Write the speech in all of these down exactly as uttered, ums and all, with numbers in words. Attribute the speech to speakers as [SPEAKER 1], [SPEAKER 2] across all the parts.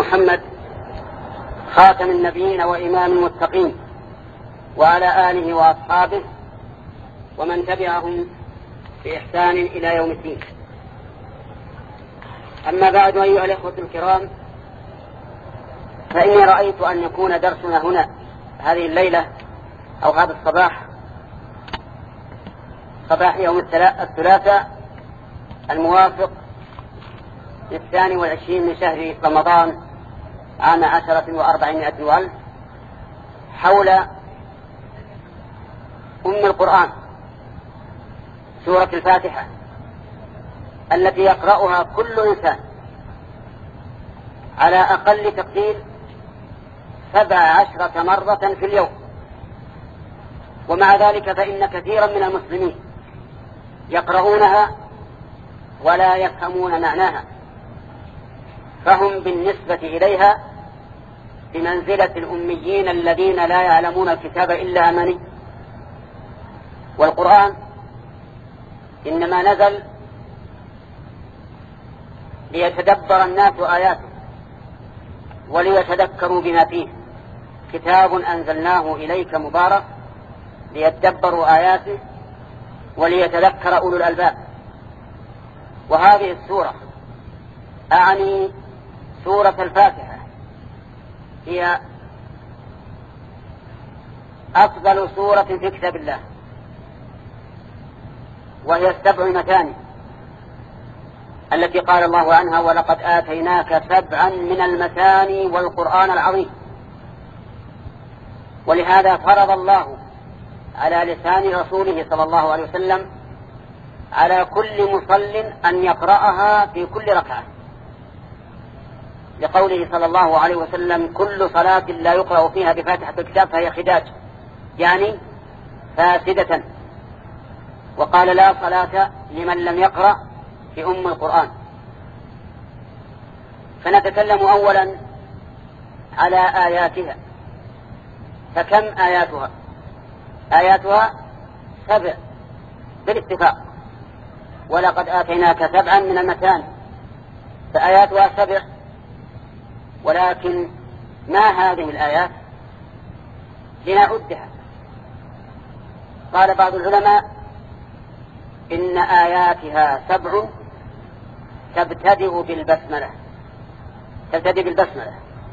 [SPEAKER 1] محمد خاتم النبيين وإمام المتقين وعلى آله وأصحابه ومن تبعهم بإحسان إلى يوم الدين. أما بعد، أيها الإخوة الكرام، فإني رأيت أن يكون درسنا هنا هذه الليلة أو هذا الصباح، صباح يوم الثلاثاء الموافق للثاني والعشرين من شهر رمضان عام عشرة وأربعمائة وألف، حول أم القرآن سورة الفاتحة التي يقرأها كل إنسان على أقل تقدير سبع عشرة مرة في اليوم. ومع ذلك فإن كثيرا من المسلمين يقرؤونها ولا يفهمون معناها، فهم بالنسبة إليها بمنزلة الأميين الذين لا يعلمون الكتاب إلا أماني. والقرآن إنما نزل ليتدبر الناس آياته وليتذكروا بما فيه، كتاب أنزلناه إليك مبارك ليتدبروا آياته وليتذكر أولو الألباب. وهذه السورة، أعني سورة الفاتحة، هي أفضل سورة في كتاب الله، وهي السبع مثاني التي قال الله عنها: ولقد آتيناك سبعا من المثاني والقرآن العظيم. ولهذا فرض الله على لسان رسوله صلى الله عليه وسلم على كل مصل أن يقرأها في كل ركعة، لقوله صلى الله عليه وسلم: كل صلاة لا يقرأ فيها بفاتحة الكتاب فهي خداج، يعني فاسدة. وقال: لا صلاة لمن لم يقرأ في أم القرآن. فنتكلم أولا على آياتها. فكم آياتها؟ آياتها سبع بالاتفاق، ولقد آتيناك سبعا من المثاني، فآياتها سبع. ولكن ما هذه الآيات؟ لنعدها. قال بعض العلماء: إن آياتها سبع تبتدئ بالبسملة، تبتدئ بالبسملة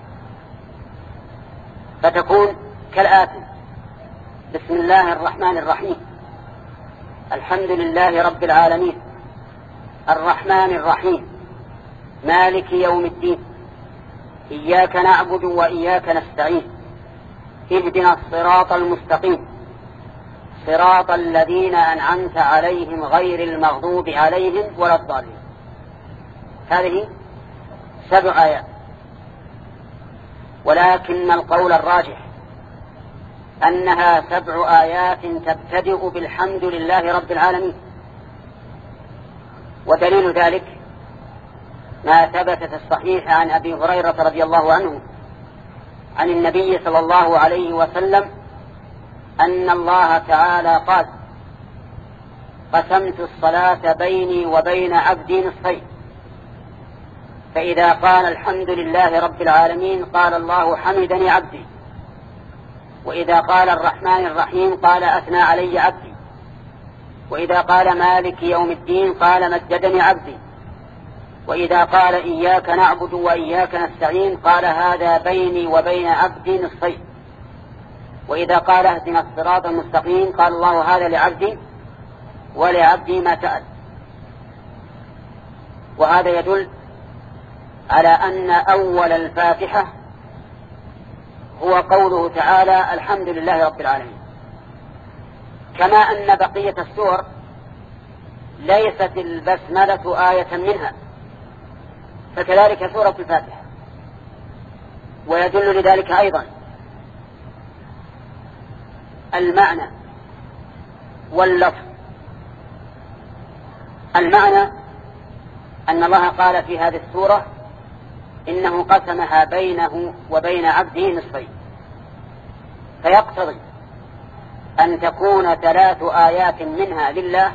[SPEAKER 1] فتكون كالآتي: بسم الله الرحمن الرحيم، الحمد لله رب العالمين، الرحمن الرحيم، مالك يوم الدين، إياك نعبد وإياك نستعين، اهدنا الصراط المستقيم، صراط الذين أنعمت عليهم غير المغضوب عليهم ولا الضالين. هذه سبع آيات. ولكن القول الراجح أنها سبع آيات تبتدئ بالحمد لله رب العالمين. ودليل ذلك ما ثبت في الصحيح عن أبي هريرة رضي الله عنه عن النبي صلى الله عليه وسلم أن الله تعالى قال: قسمت الصلاة بيني وبين عبدي نصفين، فإذا قال الحمد لله رب العالمين قال الله حمدني عبدي، وإذا قال الرحمن الرحيم قال أثنى علي عبدي، وإذا قال مالك يوم الدين قال مجدني عبدي، وإذا قال إياك نعبد وإياك نستعين قال هذا بيني وبين عبدي نصفين، وإذا قال اهدنا الصراط المستقيم قال الله هذا لعبدي ولعبدي ما سأل. وهذا يدل على أن أول الفاتحة هو قوله تعالى: الحمد لله رب العالمين. كما أن بقية السور ليست البسملة آية منها، فكذلك سورة الفاتحة. ويدل لذلك أيضا المعنى واللفظ. المعنى أن الله قال في هذه السورة: إنه قسمها بينه وبين عبده نصفين، فيقتضي أن تكون ثلاث آيات منها لله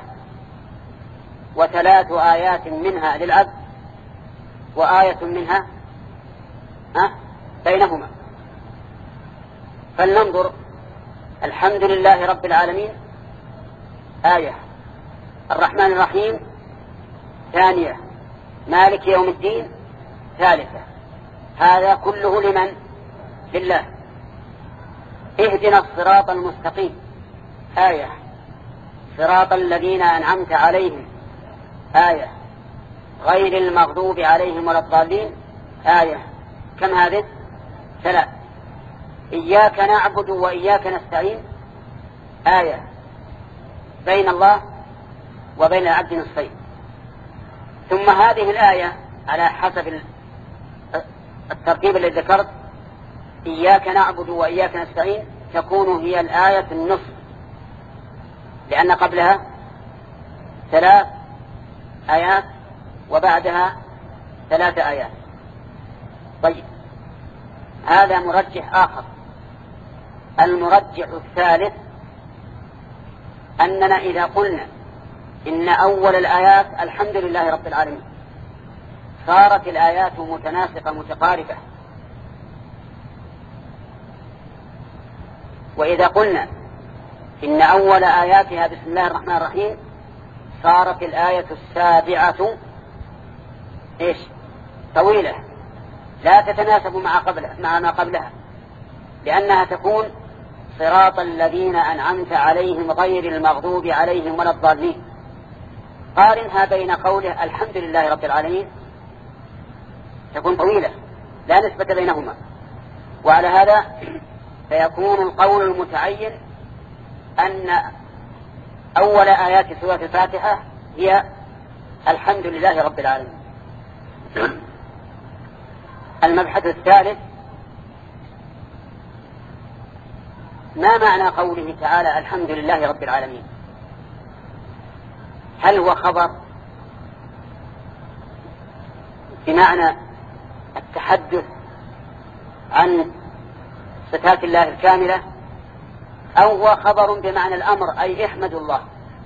[SPEAKER 1] وثلاث آيات منها للعبد وآية منها ها بينهما. فلننظر. الحمد لله رب العالمين آية، الرحمن الرحيم ثانية، مالك يوم الدين ثالثة. هذا كله لمن؟ لله. اهدنا الصراط المستقيم آية، صراط الذين أنعمت عليهم آية، غير المغضوب عليهم ولا الضالين آية. كم هذه؟ ثلاث. إياك نعبد وإياك نستعين آية، بين الله وبين العبد نصفين. ثم هذه الآية على حسب الترتيب الذي ذكرت، إياك نعبد وإياك نستعين، تكون هي الآية النصف، لأن قبلها ثلاث آيات وبعدها ثلاث آيات. طيب، هذا مرجح آخر. المرجح الثالث أننا إذا قلنا إن أول الآيات الحمد لله رب العالمين، صارت الآيات متناسقة متقاربة. وإذا قلنا إن أول آياتها بسم الله الرحمن الرحيم، صارت الآية السابعة إيش؟ طويلة، لا تتناسب مع قبلها مع ما قبلها، لأنها تكون صراط الذين أنعمت عليهم غير المغضوب عليهم ولا الضالين. قارنها بين قوله الحمد لله رب العالمين، تكون طويلة لا نسبة بينهما. وعلى هذا فيكون القول المتعين أن أول آيات سورة الفاتحة هي الحمد لله رب العالمين. المبحث الثالث: ما معنى قوله تعالى الحمد لله رب العالمين؟ هل هو خبر بمعنى التحدث عن صفات الله الكاملة، أو هو خبر بمعنى الأمر أي احمدوا الله؟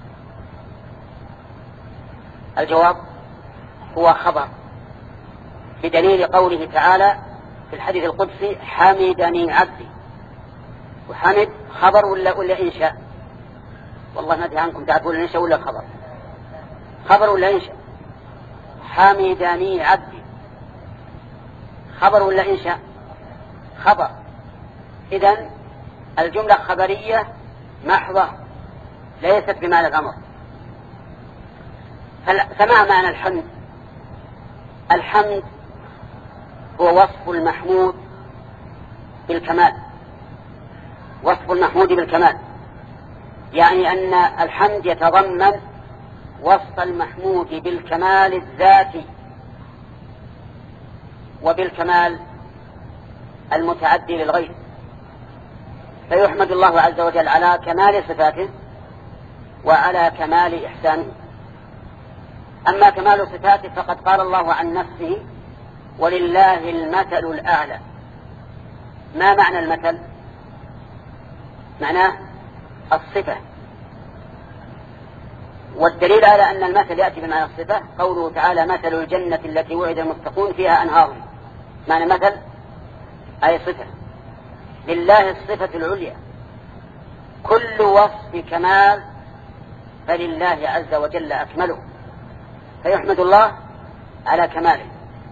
[SPEAKER 1] الجواب هو خبر، بدليل قوله تعالى في الحديث القدسي حمدني عبدي. وحمد خبر ولا ولا إنشاء؟ والله ما أدري عنكم تعرفون الإنشاء ولا الخبر؟ خبر ولا إنشاء؟ حمدني عبدي خبر ولا إنشاء؟ خبر. إذن الجملة خبرية محضة ليست بمعنى الأمر. فما معنى الحمد؟ الحمد هو وصف المحمود بالكمال، وصف المحمود بالكمال، يعني أن الحمد يتضمن وصف المحمود بالكمال الذاتي وبالكمال المتعدي للغير. فيحمد الله عز وجل على كمال صفاته وعلى كمال إحسانه. أما كمال صفاته فقد قال الله عن نفسه ولله المثل الأعلى. ما معنى المثل؟ معناه الصفة. والدليل على أن المثل يأتي بمعنى الصفة قوله تعالى مثل الجنة التي وعد المتقون فيها أنهار. معنى مثل أي صفة. لله الصفة العليا، كل وصف كمال فلله عز وجل أكمله، فيحمد الله على كماله.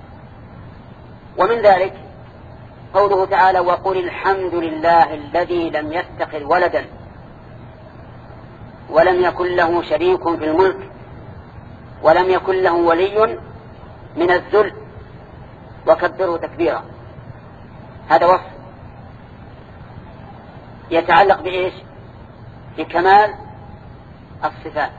[SPEAKER 1] ومن ذلك قوله تعالى وقل الحمد لله الذي لم يتخذ ولدا ولم يكن له شريك في الملك ولم يكن له ولي من الذل وكبره تكبيرا. هذا وصف يتعلق بإيش؟ بكمال الصفات،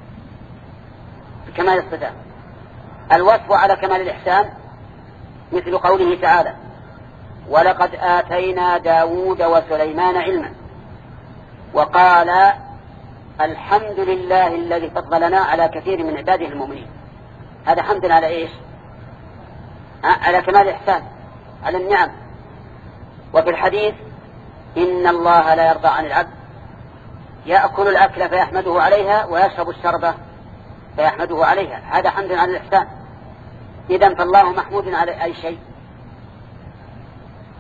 [SPEAKER 1] بكمال الصفات. الوصف على كمال الإحسان مثل قوله تعالى ولقد آتينا داود وسليمان علما وقال الحمد لله الذي فضلنا على كثير من عباده المؤمنين. هذا حمد على إيش؟ على كمال الإحسان، على النعم. وفي الحديث إن الله لا يرضى عن العبد يأكل الأكل فيحمده عليها ويشرب الشربة فيحمده عليها. هذا حمد على الإحسان. إذن فالله محمود على أي شيء؟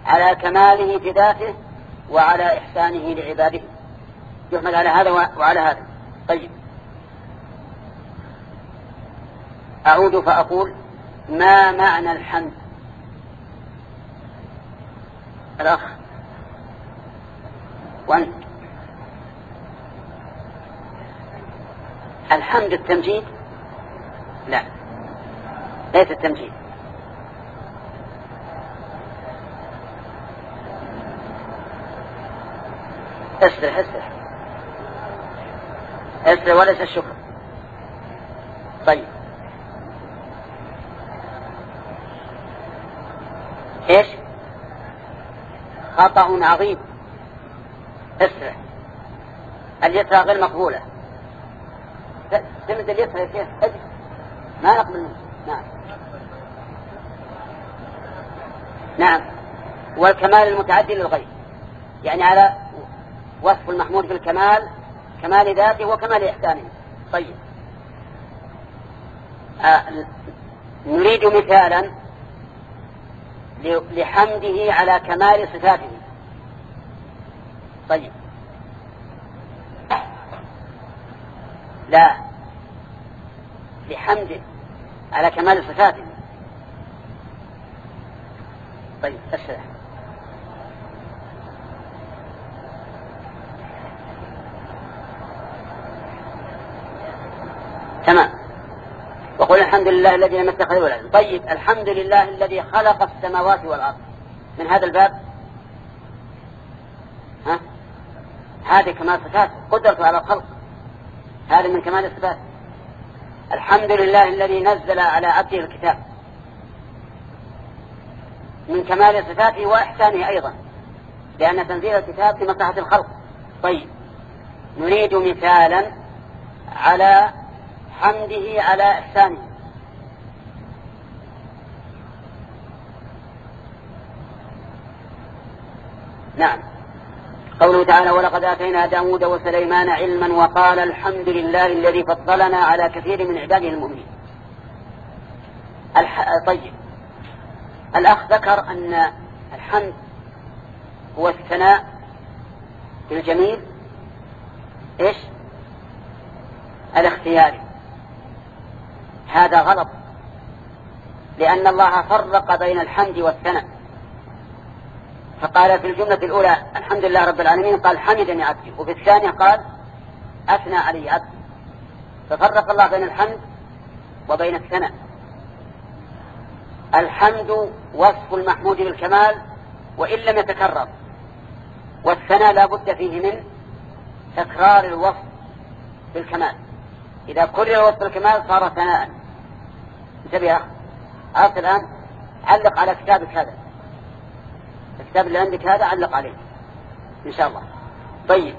[SPEAKER 1] على كماله في ذاته وعلى إحسانه لعباده، يحمد على هذا وعلى هذا. طيب، أعود فأقول: ما معنى الحمد؟ الأخ وأنت. الحمد التمجيد؟ لا، ليس التمجيد. اسرح اسرح اسرح وليس الشكر. طيب، ايش؟ خطأ عظيم. اسرح، اليسرى غير مقبولة. تمد اليسرى يا شيخ، اجل ما نقبل منه. نعم نعم. والكمال المتعدي للغير، يعني على وصف المحمود بالكمال، كمال ذاته وكمال إحسانه. طيب، آه نريد مثالا لحمده على كمال صفاته. طيب، لا، لحمده على كمال صفاته. طيب، أشرح. تمام. وقل الحمد لله الذي لم يتخذ ولدا. طيب، الحمد لله الذي خلق السماوات والأرض، من هذا الباب ها؟ هذه كمال صفات، قدرته على الخلق، هذا من كمال الصفات. الحمد لله الذي نزل على عبده الكتاب، من كمال صفاته وإحسانه أيضا، لأن تنزيل الكتاب لمصلحة الخلق. طيب، نريد مثالا على حمده على إحسانه. نعم، قوله تعالى: ولقد آتينا داود وسليمان علما وقال الحمد لله الذي فضلنا على كثير من عباده المؤمنين. الح... طيب، الأخ ذكر أن الحمد هو الثناء بالجميل إيش؟ الاختياري. هذا غلط، لأن الله فرق بين الحمد والثناء، فقال في الجملة الأولى الحمد لله رب العالمين، قال حمدني عبدي، وفي الثانية قال أثنى علي عبدي، ففرق الله بين الحمد وبين الثناء. الحمد وصف المحمود بالكمال وإن لم يتكرر، والثناء لا بد فيه من تكرار الوصف بالكمال. إذا كرر الوصف بالكمال صار ثناء. انتبه يا أخي، عرفت الآن؟ علق على كتابك هذا، الكتاب اللي عندك هذا علق عليه إن شاء الله. طيب،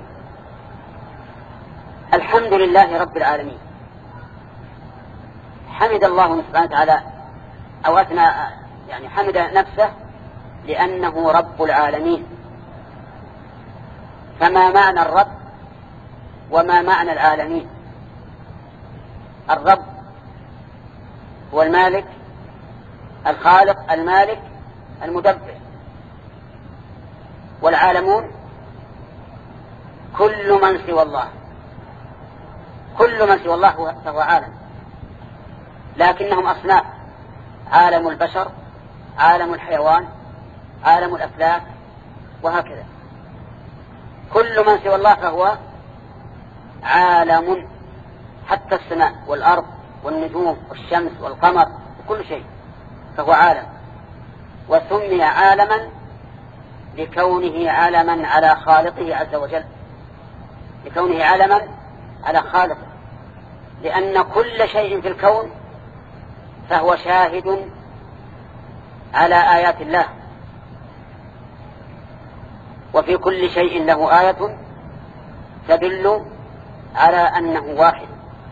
[SPEAKER 1] الحمد لله رب العالمين. حمد الله سبحانه وتعالى أو أثنى، يعني حمد نفسه لأنه رب العالمين. فما معنى الرب وما معنى العالمين؟ الرب هو المالك الخالق المالك المدبر، والعالمون كل من سوى الله، كل من سوى الله فهو عالم، لكنهم أصناف: عالم البشر، عالم الحيوان، عالم الأفلاك، وهكذا. كل من سوى الله فهو عالم، حتى السماء والأرض والنجوم والشمس والقمر وكل شيء فهو عالم. وسمي عالما لكونه علما على خالقه عز وجل، لكونه علما على خالقه، لأن كل شيء في الكون فهو شاهد على آيات الله، وفي كل شيء له آية تدل على أنه واحد.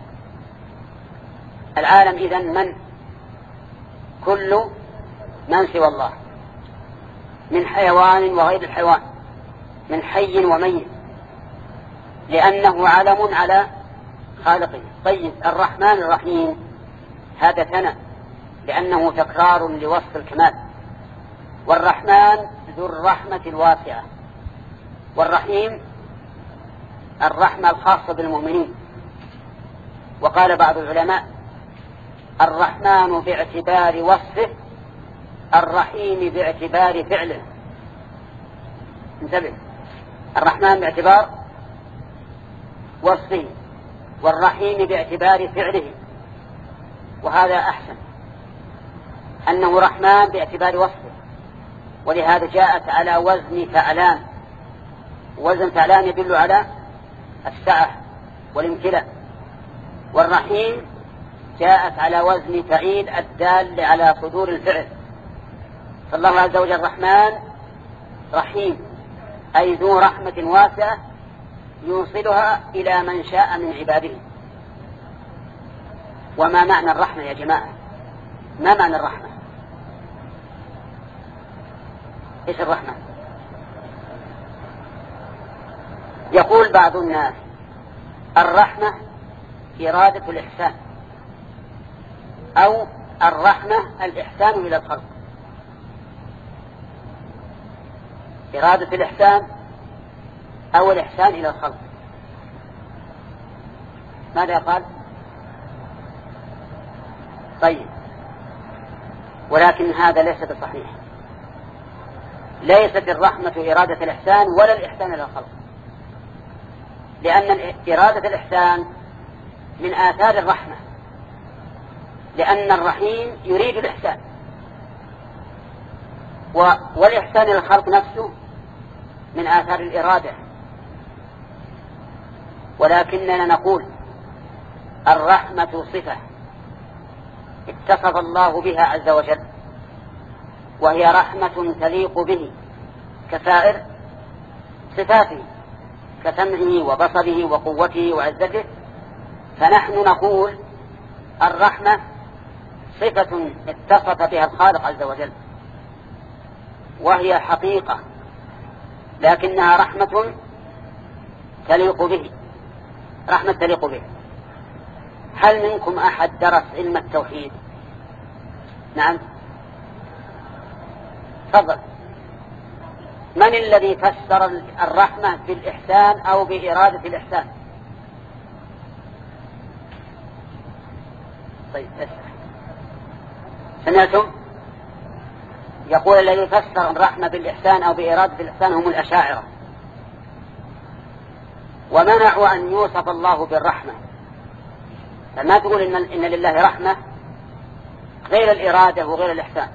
[SPEAKER 1] العالم إذن من؟ كل من سوى الله، من حيوان وغير الحيوان، من حي وميت، لأنه علم على خالقه. طيب، الرحمن الرحيم هذا ثناء، لأنه تكرار لوصف الكمال. والرحمن ذو الرحمة الواسعة. والرحيم الرحمة الخاصة بالمؤمنين. وقال بعض العلماء الرحمن باعتبار وصفه، الرحيم باعتبار فعله. انتبه، الرحمن باعتبار وصفه والرحيم باعتبار فعله، وهذا أحسن، أنه رحمن باعتبار وصفه، ولهذا جاءت على وزن فعلان. وزن فعلان يدل على السعة والامتلاء. والرحيم جاءت على وزن فعيل الدال على صدور الفعل. فالله عز وجل الرحمن رحيم، أي ذو رحمة واسعة يوصلها إلى من شاء من عباده. وما معنى الرحمة يا جماعة؟ ما معنى الرحمة؟ إيش الرحمة؟ يقول بعض الناس الرحمة إرادة الإحسان، أو الرحمة الإحسان إلى الخلق. إرادة الإحسان أو الإحسان إلى الخلق. ماذا قال؟ طيب، ولكن هذا ليس بصحيح. ليست الرحمة إرادة الإحسان ولا الإحسان إلى الخلق، لأن إرادة الإحسان من آثار الرحمة، لأن الرحيم يريد الإحسان، والإحسان إلى الخلق نفسه من آثار الإرادة. ولكننا نقول الرحمة صفة اتصف الله بها عز وجل، وهي رحمة تليق به كسائر صفاته، كسمعه وبصره وقوته وعزته. فنحن نقول الرحمة صفة اتصف بها الخالق عز وجل، وهي حقيقة، لكنها رحمة تليق به، رحمة تليق به. هل منكم أحد درس علم التوحيد؟ نعم، تفضل. من الذي فسر الرحمة بالإحسان أو بإرادة الإحسان؟ طيب، سمعتم؟ يقول الذي فسر الرحمة بالإحسان أو بإرادة الإحسان هم الأشاعرة، ومنعوا أن يوصف الله بالرحمة. فما تقول إن, إن لله رحمة غير الإرادة وغير الإحسان.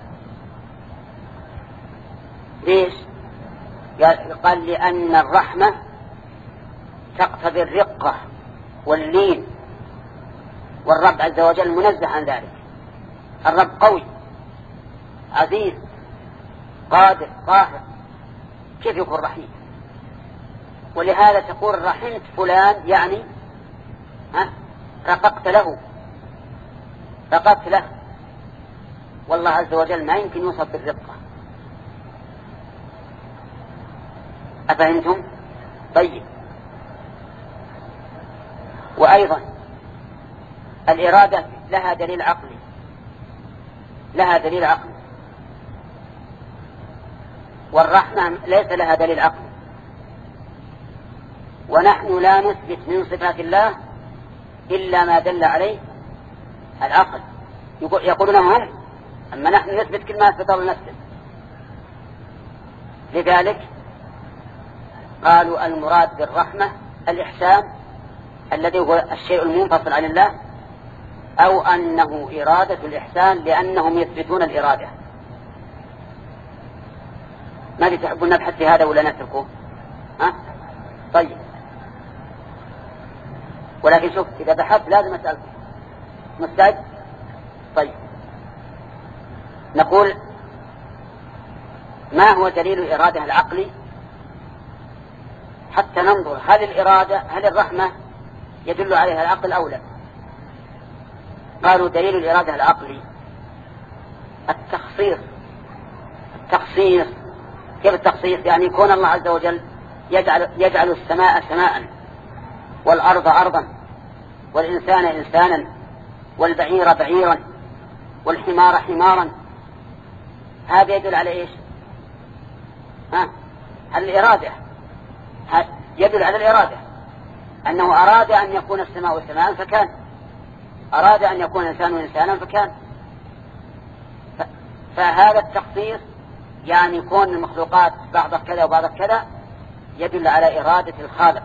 [SPEAKER 1] ليش؟ قال لأن الرحمة تقتضي الرقة واللين، والرب عز وجل منزه عن ذلك. الرب قوي عزيز قادر قاهر، كيف يكون رحيم؟ ولهذا تقول رحمت فلان، يعني ها رققت له رققت له. والله عز وجل ما يمكن يوصف بالرقة. أفهمتم؟ طيب. وأيضا الإرادة لها دليل عقلي، لها دليل عقلي، والرحمة ليس لها دليل عقلي. ونحن لا نثبت من صفات الله إلا ما دل عليه العقل. يقولون هم، أما نحن نثبت كل ما أثبت الله نثبت. لذلك قالوا المراد بالرحمة الإحسان الذي هو الشيء المنفصل عن الله، أو أنه إرادة الإحسان، لأنهم يثبتون الإرادة. ما تحبون نبحث في هذا ولا نتركه؟ ها؟ طيب، ولكن شوف، إذا بحثت لازم أسألك. مستعد؟ طيب، نقول ما هو دليل الإرادة العقلي حتى ننظر هل الإرادة هل الرحمة يدل عليها العقل أو لا. قالوا دليل الإرادة العقلي التخصيص. التخصيص كيف التخصيص؟ يعني يكون الله عز وجل يجعل, يجعل السماء سماء، والأرض أرضا، والإنسان إنسانا، والبعير بعيرا، والحمار حمارا. هذا يدل على إيش؟ ها على الإرادة، يدل على الإرادة أنه أراد أن يكون السماء سماء فكان، أراد أن يكون الإنسان إنسانا فكان. فهذا التخصيص يعني كون المخلوقات بعضها كذا وبعضها كذا يدل على إرادة الخالق.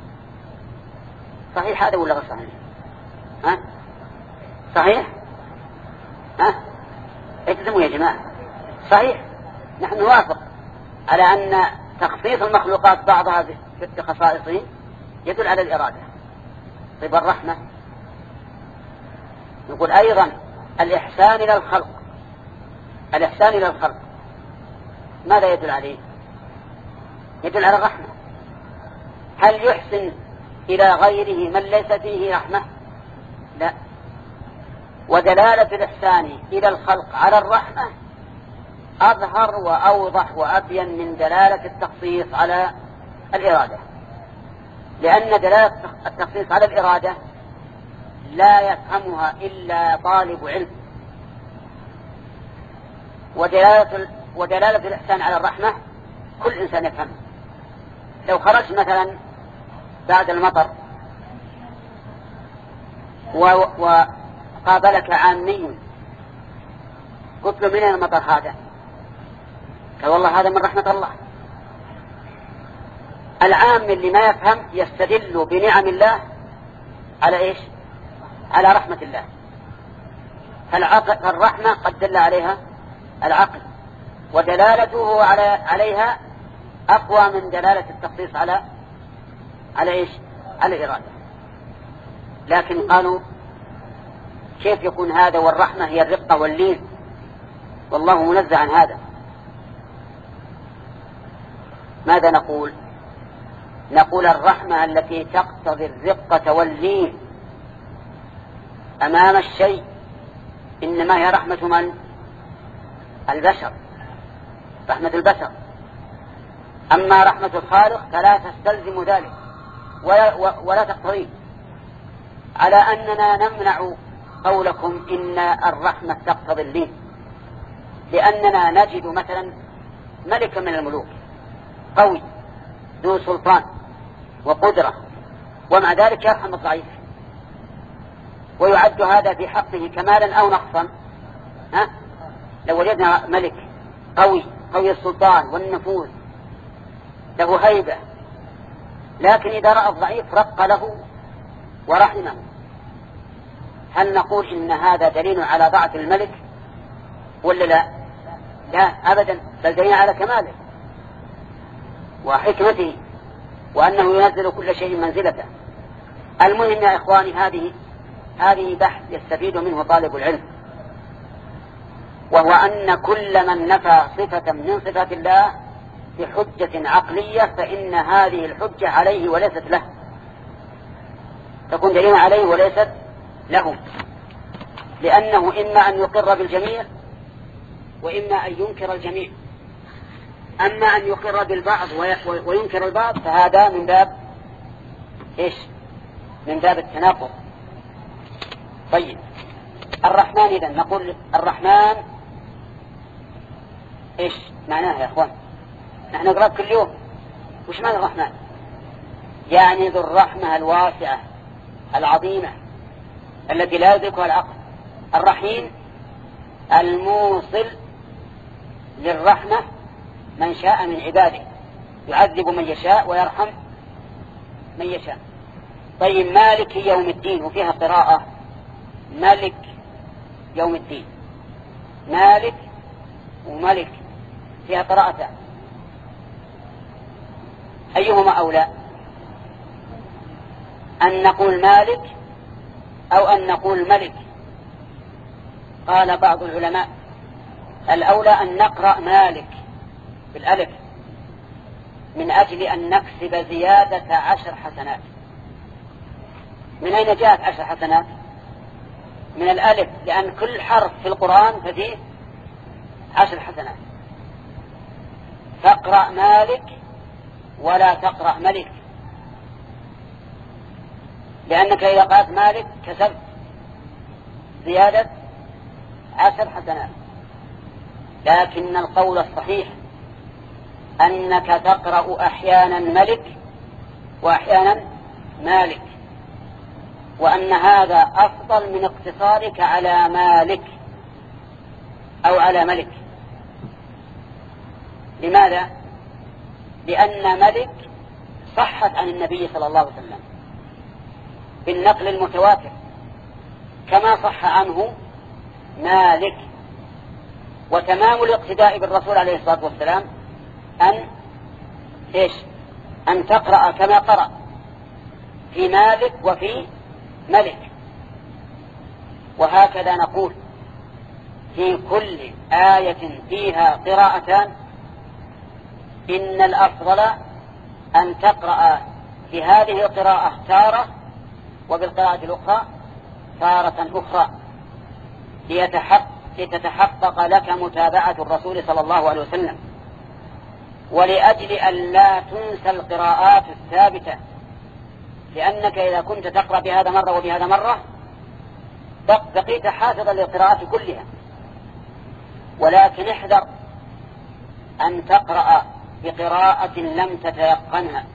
[SPEAKER 1] صحيح هذا ولا غير صحيح؟ ها؟ صحيح؟ ها؟ اجزموا يا جماعة. صحيح، نحن نوافق على أن تخصيص المخلوقات بعضها بخصائصه يدل على الإرادة. طيب الرحمة نقول أيضا الإحسان إلى الخلق، الإحسان إلى الخلق ماذا يدل عليه؟ يدل على الرحمة. هل يحسن إلى غيره من ليس فيه رحمة؟ لا. ودلالة الإحسان إلى الخلق على الرحمة أظهر وأوضح وأبين من دلالة التخصيص على الإرادة، لأن دلالة التخصيص على الإرادة لا يفهمها إلا طالب علم، ودلالة, ودلالة الإحسان على الرحمة كل إنسان يفهم. لو خرج مثلا بعد المطر وقابلك عامي قلت له من أين المطر هذا؟ قال والله هذا من رحمة الله. العام اللي ما يفهم يستدل بنعم الله على إيش؟ على رحمة الله. فالرحمة قد دل عليها العقل، ودلالته على عليها أقوى من دلالة التخصيص على على إيش؟ على الإرادة. لكن قالوا كيف يكون هذا والرحمة هي الرقة واللين؟ والله منزه عن هذا. ماذا نقول؟ نقول الرحمة التي تقتضي الرقة واللين أمام الشيء إنما هي رحمة من؟ البشر، رحمة البشر. أما رحمة الخالق فلا تستلزم ذلك ولا, ولا تقتضي. على أننا نمنع قولكم إن الرحمة تقتضي اللين، لأننا نجد مثلا ملكا من الملوك قوي ذو سلطان وقدرة، ومع ذلك يرحم الضعيف، ويعد هذا في حقه كمالا أو نقصا. ها؟ لو وجدنا ملك قوي قوي السلطان والنفوذ له هيبة، لكن إذا رأى الضعيف رق له ورحمه، هل نقول إن هذا دليل على ضعف الملك ولا لا؟ لا أبدا، بل دليل على كماله وحكمته وأنه ينزل كل شيء منزلته. المهم يا إخواني هذه هذه بحث يستفيد منه طالب العلم، وهو أن كل من نفى صفة من صفات الله بحجة عقلية فإن هذه الحجة عليه وليست له، تكون دليلا عليه وليست له، لأنه إما أن يقر بالجميع وإما أن ينكر الجميع. أما أن يقر بالبعض وينكر البعض فهذا من باب إيش؟ من باب التناقض. طيب الرحمن إذن نقول الرحمن إيش معناه يا أخوان؟ نحن نقرأ كل يوم. وش معنى الرحمن؟ يعني ذو الرحمة الواسعة العظيمة التي لا يدركها العقل. الرحيم الموصل للرحمة من شاء من عباده، يعذب من يشاء ويرحم من يشاء. طيب مالك يوم الدين، وفيها قراءة مالك يوم الدين، مالك وملك فيها قراءتان، أيهما أولى؟ أن نقول مالك أو أن نقول ملك؟ قال بعض العلماء الأولى أن نقرأ مالك بالألف من أجل أن نكسب زيادة عشر حسنات. من أين جاءت عشر حسنات؟ من الألف، لأن كل حرف في القرآن فيه عشر حسنات. فاقرأ مالك ولا تقرأ ملك، لأنك إذا قرأت مالك كسبت زيادة عشر حسنات. لكن القول الصحيح أنك تقرأ أحيانا ملك وأحيانا مالك، وأن هذا أفضل من اقتصارك على مالك أو على ملك. لماذا؟ لأن ملك صحت عن النبي صلى الله عليه وسلم بالنقل المتواتر كما صح عنه مالك. وتمام الاقتداء بالرسول عليه الصلاة والسلام أن إيش؟ أن تقرأ كما قرأ في مالك وفي ملك. وهكذا نقول في كل آية فيها قراءتان إن الأفضل أن تقرأ في هذه القراءة تارة وبالقراءة الأخرى تارة أخرى لتتحقق لك متابعة الرسول صلى الله عليه وسلم، ولأجل أن لا تنسى القراءات الثابتة، لأنك إذا كنت تقرأ بهذا مرة وبهذا مرة بقيت حافظا للقراءات كلها. ولكن احذر أن تقرأ بقراءة لم تتيقنها،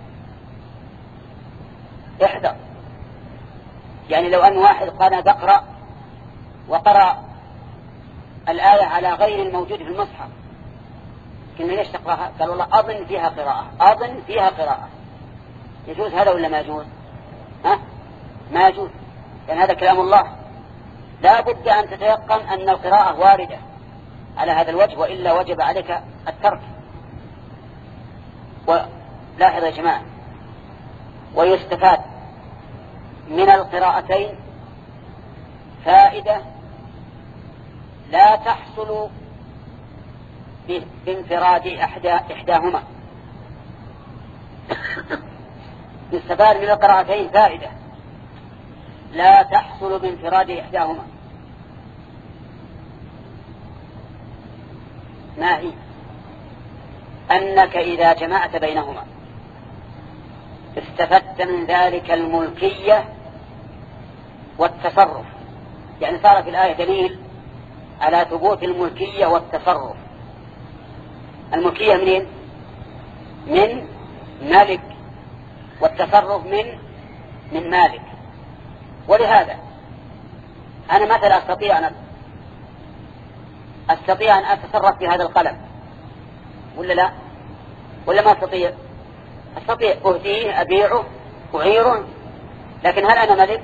[SPEAKER 1] احذر. يعني لو أن واحد قال يقرأ وقرأ الآية على غير الموجود في المصحف، كنا ليش تقرأها؟ قال والله أظن فيها قراءة، أظن فيها قراءة. يجوز هذا ولا ما يجوز؟ ها؟ ما يجوز، لأن هذا كلام الله. لا بد أن تتيقن أن القراءة واردة على هذا الوجه، وإلا وجب عليك الترك. ولاحظ يا جماعة، ويستفاد من القراءتين فائدة لا تحصل بانفراد إحدى إحداهما. يستفاد من القراءتين فائدة لا تحصل بانفراد إحداهما. ما هي؟ أنك إذا جمعت بينهما استفدت من ذلك الملكية والتصرف. يعني صار في الآية دليل على ثبوت الملكية والتصرف. الملكية منين؟ من مالك، والتصرف من من مالك. ولهذا أنا مثلا أستطيع أن أستطيع أن أتصرف في هذا القلم ولا لا؟ ولا ما أستطيع؟ أستطيع أهديه، أبيعه، أعيره، لكن هل أنا ملك؟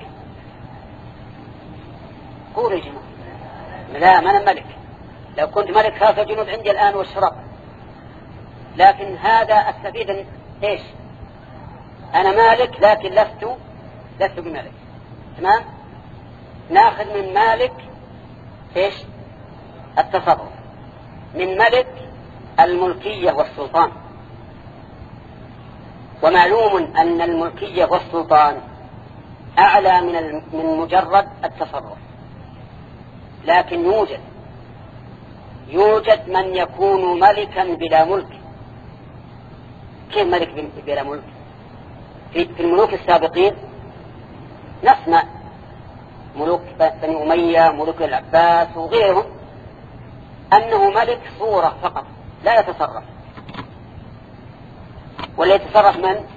[SPEAKER 1] قولوا يا جماعة. لا، ما أنا ملك. لو كنت ملك خاف الجنود عندي الآن والشراب. لكن هذا أستفيد إيش؟ أنا مالك لكن لست لست بملك. تمام؟ ناخذ من مالك إيش؟ التصرف، من ملك الملكية والسلطان. ومعلوم أن الملكية والسلطان أعلى من من مجرد التصرف. لكن يوجد يوجد من يكون ملكا بلا ملك. كيف ملك بلا ملك؟ في الملوك السابقين نسمع ملوك بني أمية، ملوك العباس وغيرهم، أنه ملك صورة فقط لا يتصرف. ولا يتصرف من؟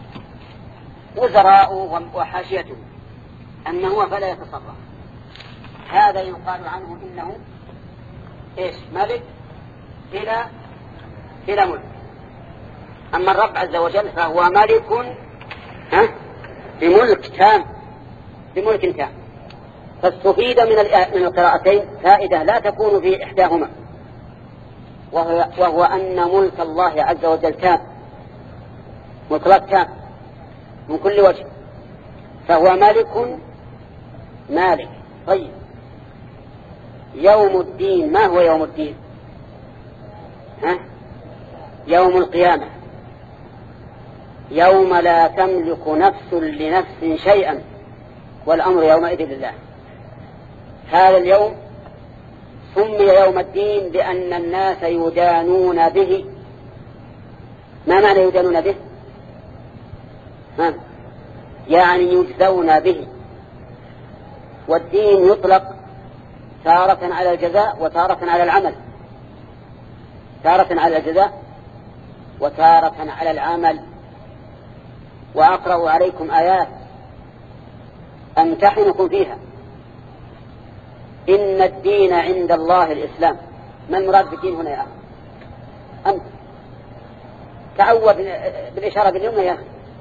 [SPEAKER 1] وزراء وحاشيته، أنه هو فلا يتصرف. هذا يقال عنه إنه إيش؟ ملك بلا بلا ملك. أما الرب عز وجل فهو ملك ها بملك تام، بملك تام. فاستفيد من من القراءتين فائدة لا تكون في إحداهما، وهو, وهو أن ملك الله عز وجل تام، مطلق تام من كل وجه. فهو ملك مالك. طيب، يوم الدين، ما هو يوم الدين؟ ها؟ يوم القيامة، يوم لا تملك نفس لنفس شيئا والأمر يومئذ لله. هذا اليوم سمي يوم الدين لأن الناس يدانون به. ما معنى يدانون به؟ ها؟ يعني يجزون به. والدين يطلق تارة على الجزاء وتارة على العمل. تارة على الجزاء وتارة على العمل، وأقرأ عليكم آيات أمتحنكم فيها. إن الدين عند الله الإسلام. ما المراد بالدين هنا يا أخي؟ أنت تعود بالإشارة باليمنى يا أخي.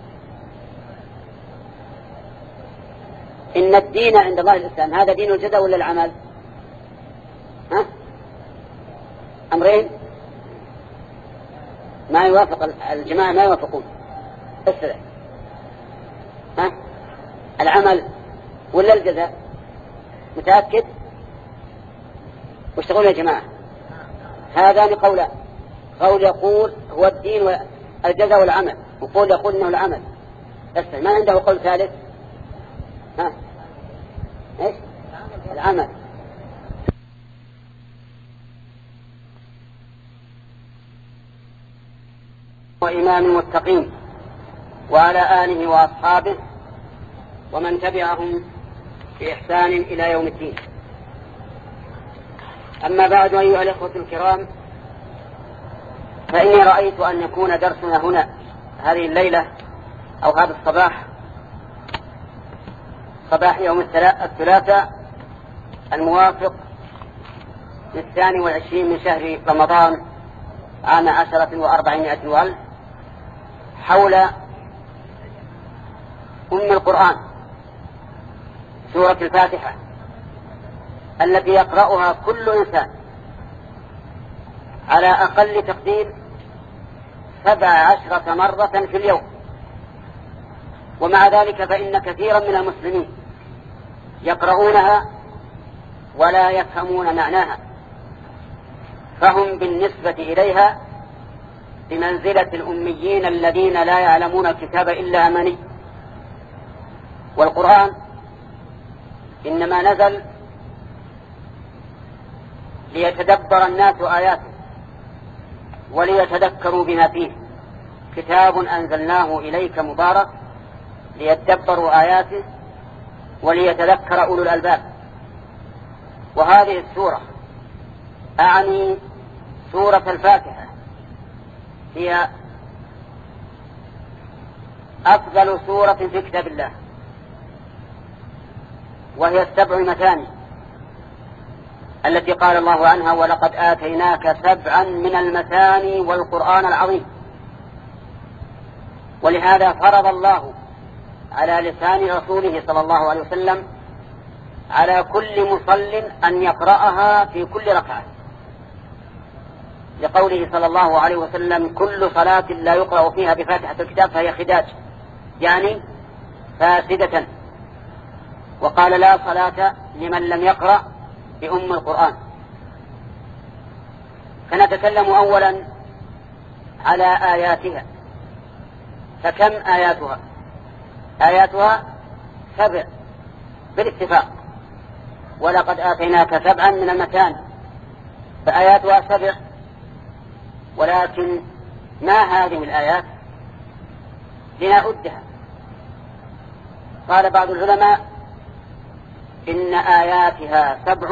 [SPEAKER 1] إن الدين عند الله الإسلام، هذا دين الجزاء ولا العمل؟ ها؟ أمرين ما يوافق الجماعة، ما يوافقون. اسرع. ها؟ العمل ولا الجزاء؟ متأكد؟ وش تقول يا جماعة؟ هذان قولان. قول يقول هو الدين والجزاء والعمل، وقول يقول إنه العمل. اسرع. ما عنده قول ثالث؟ ها؟ ايش؟ العمل. وإمام المتقين وعلى آله وأصحابه ومن تبعهم بإحسان إلى يوم الدين. أما بعد، أيها الأخوة الكرام، فإني رأيت أن يكون درسنا هنا هذه الليلة أو هذا الصباح، صباح يوم الثلاثاء الموافق للثاني والعشرين من شهر رمضان عام عشرة وأربعمائة وألف، حول أم القرآن سورة الفاتحة التي يقرأها كل إنسان على أقل تقدير سبع عشرة مرة في اليوم. ومع ذلك فإن كثيرا من المسلمين يقرؤونها ولا يفهمون معناها، فهم بالنسبة إليها بمنزلة الأميين الذين لا يعلمون الكتاب إلا أماني. والقرآن إنما نزل ليتدبر الناس آياته وليتذكروا بما فيه. كتاب أنزلناه إليك مبارك ليتدبروا آياته وليتذكر أولو الألباب. وهذه السورة، أعني سورة الفاتحة، هي أفضل سورة في كتاب الله، وهي السبع مثاني التي قال الله عنها: ولقد آتيناك سبعا من المثاني والقرآن العظيم. ولهذا فرض الله على لسان رسوله صلى الله عليه وسلم على كل مصل أن يقرأها في كل ركعة، لقوله صلى الله عليه وسلم: كل صلاة لا يقرأ فيها بفاتحة الكتاب فهي خداج، يعني فاسدة. وقال: لا صلاة لمن لم يقرأ بأم القرآن. فنتكلم أولا على آياتها. فكم آياتها؟ آياتها سبع بالاتفاق. ولقد آتيناك سبعا من المثاني، فآياتها سبع. ولكن ما هذه الآيات؟ لنعدها. قال بعض العلماء: إن آياتها سبع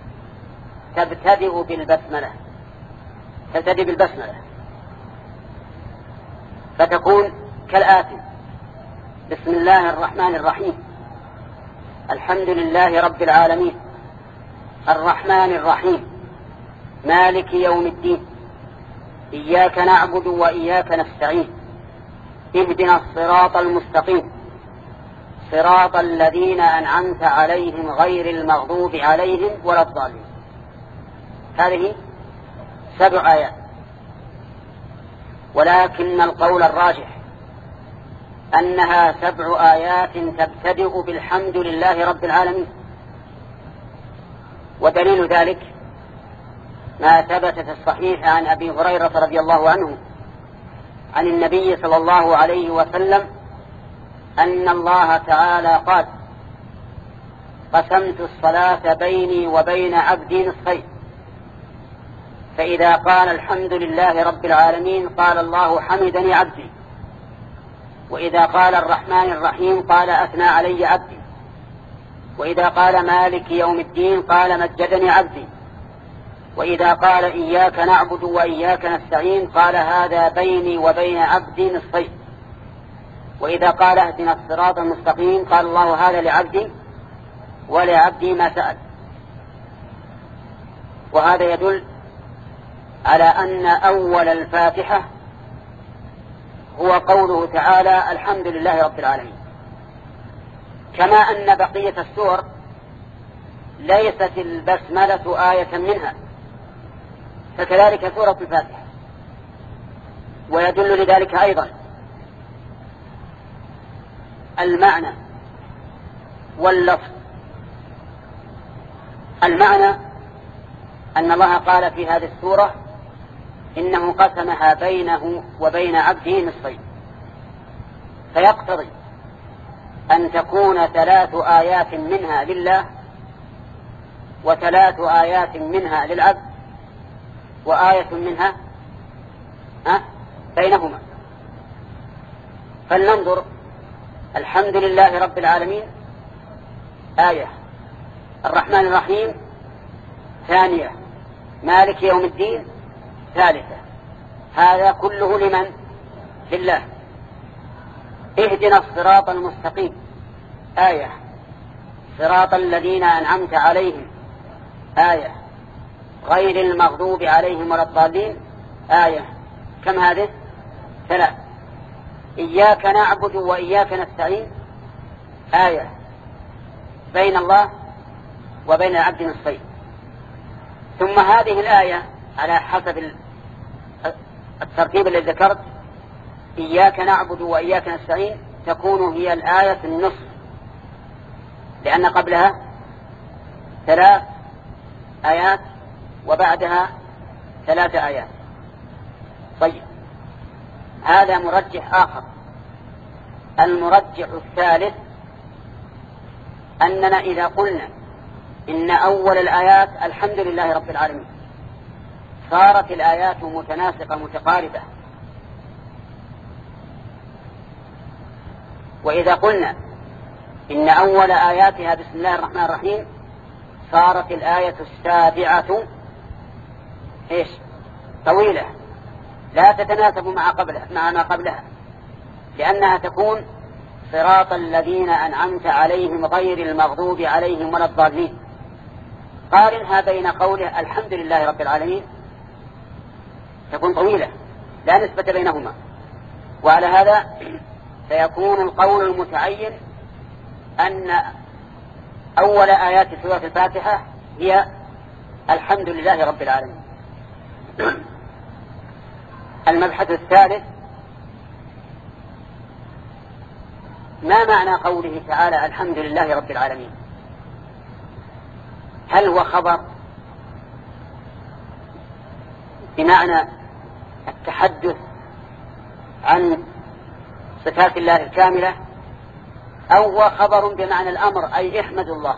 [SPEAKER 1] تبتدئ بالبسملة، تبتدئ بالبسملة، فتكون كالآتي: بسم الله الرحمن الرحيم، الحمد لله رب العالمين، الرحمن الرحيم، مالك يوم الدين، إياك نعبد وإياك نستعين، اهدنا الصراط المستقيم، صراط الذين أنعمت عليهم غير المغضوب عليهم ولا الضالين. هذه سبع آيات. ولكن القول الراجح أنها سبع آيات تبتدئ بالحمد لله رب العالمين. ودليل ذلك ما ثبت في الصحيح عن أبي هريرة رضي الله عنه عن النبي صلى الله عليه وسلم أن الله تعالى قال: قسمت الصلاة بيني وبين عبدي نصفين، فإذا قال الحمد لله رب العالمين قال الله حمدني عبدي، وإذا قال الرحمن الرحيم قال أثنى علي عبدي، وإذا قال مالك يوم الدين قال مجدني عبدي، وإذا قال إياك نعبد وإياك نستعين قال هذا بيني وبين عبدي نصفين. وإذا قال اهدنا الصراط المستقيم قال الله هذا لعبدي ولعبدي ما سأل. وهذا يدل على أن أول الفاتحة هو قوله تعالى الحمد لله رب العالمين، كما أن بقية السور ليست البسملة آية منها، فكذلك سورة الفاتحة. ويدل لذلك أيضا المعنى واللفظ. المعنى أن الله قال في هذه السورة إنه قسمها بينه وبين عبده نصفين، فيقتضي أن تكون ثلاث آيات منها لله وثلاث آيات منها للعبد وآية منها أه بينهما. فلننظر، الحمد لله رب العالمين آية، الرحمن الرحيم ثانية، مالك يوم الدين ثالثة. هذا كله لمن؟ لله. اهدنا الصراط المستقيم آية، صراط الذين أنعمت عليهم آية، غير المغضوب عليهم ولا الضالين آية. كم هذه؟ ثلاث. إياك نعبد وإياك نستعين آية، بين الله وبين العبد نصفين. ثم هذه الآية على حسب الترتيب الذي ذكرت، إياك نعبد وإياك نستعين تكون هي الآية النصف، لأن قبلها ثلاث آيات وبعدها ثلاث آيات. طيب، هذا مرجح آخر. المرجح الثالث أننا إذا قلنا إن أول الآيات الحمد لله رب العالمين صارت الآيات متناسقة متقاربة، وإذا قلنا إن أول آياتها بسم الله الرحمن الرحيم صارت الآية السابعة إيش؟ طويلة لا تتناسب مع قبلها مع ما قبلها، لأنها تكون صراط الذين أنعمت عليهم غير المغضوب عليهم ولا الضالين. قارنها بين قوله الحمد لله رب العالمين تكون طويلة لا نسبة بينهما. وعلى هذا سيكون القول المتعين أن أول آيات سورة الفاتحة هي الحمد لله رب العالمين. المبحث الثالث، ما معنى قوله تعالى الحمد لله رب العالمين؟ هل هو خبر بمعنى التحدث عن صفات الله الكاملة، أو هو خبر بمعنى الأمر أي احمد الله؟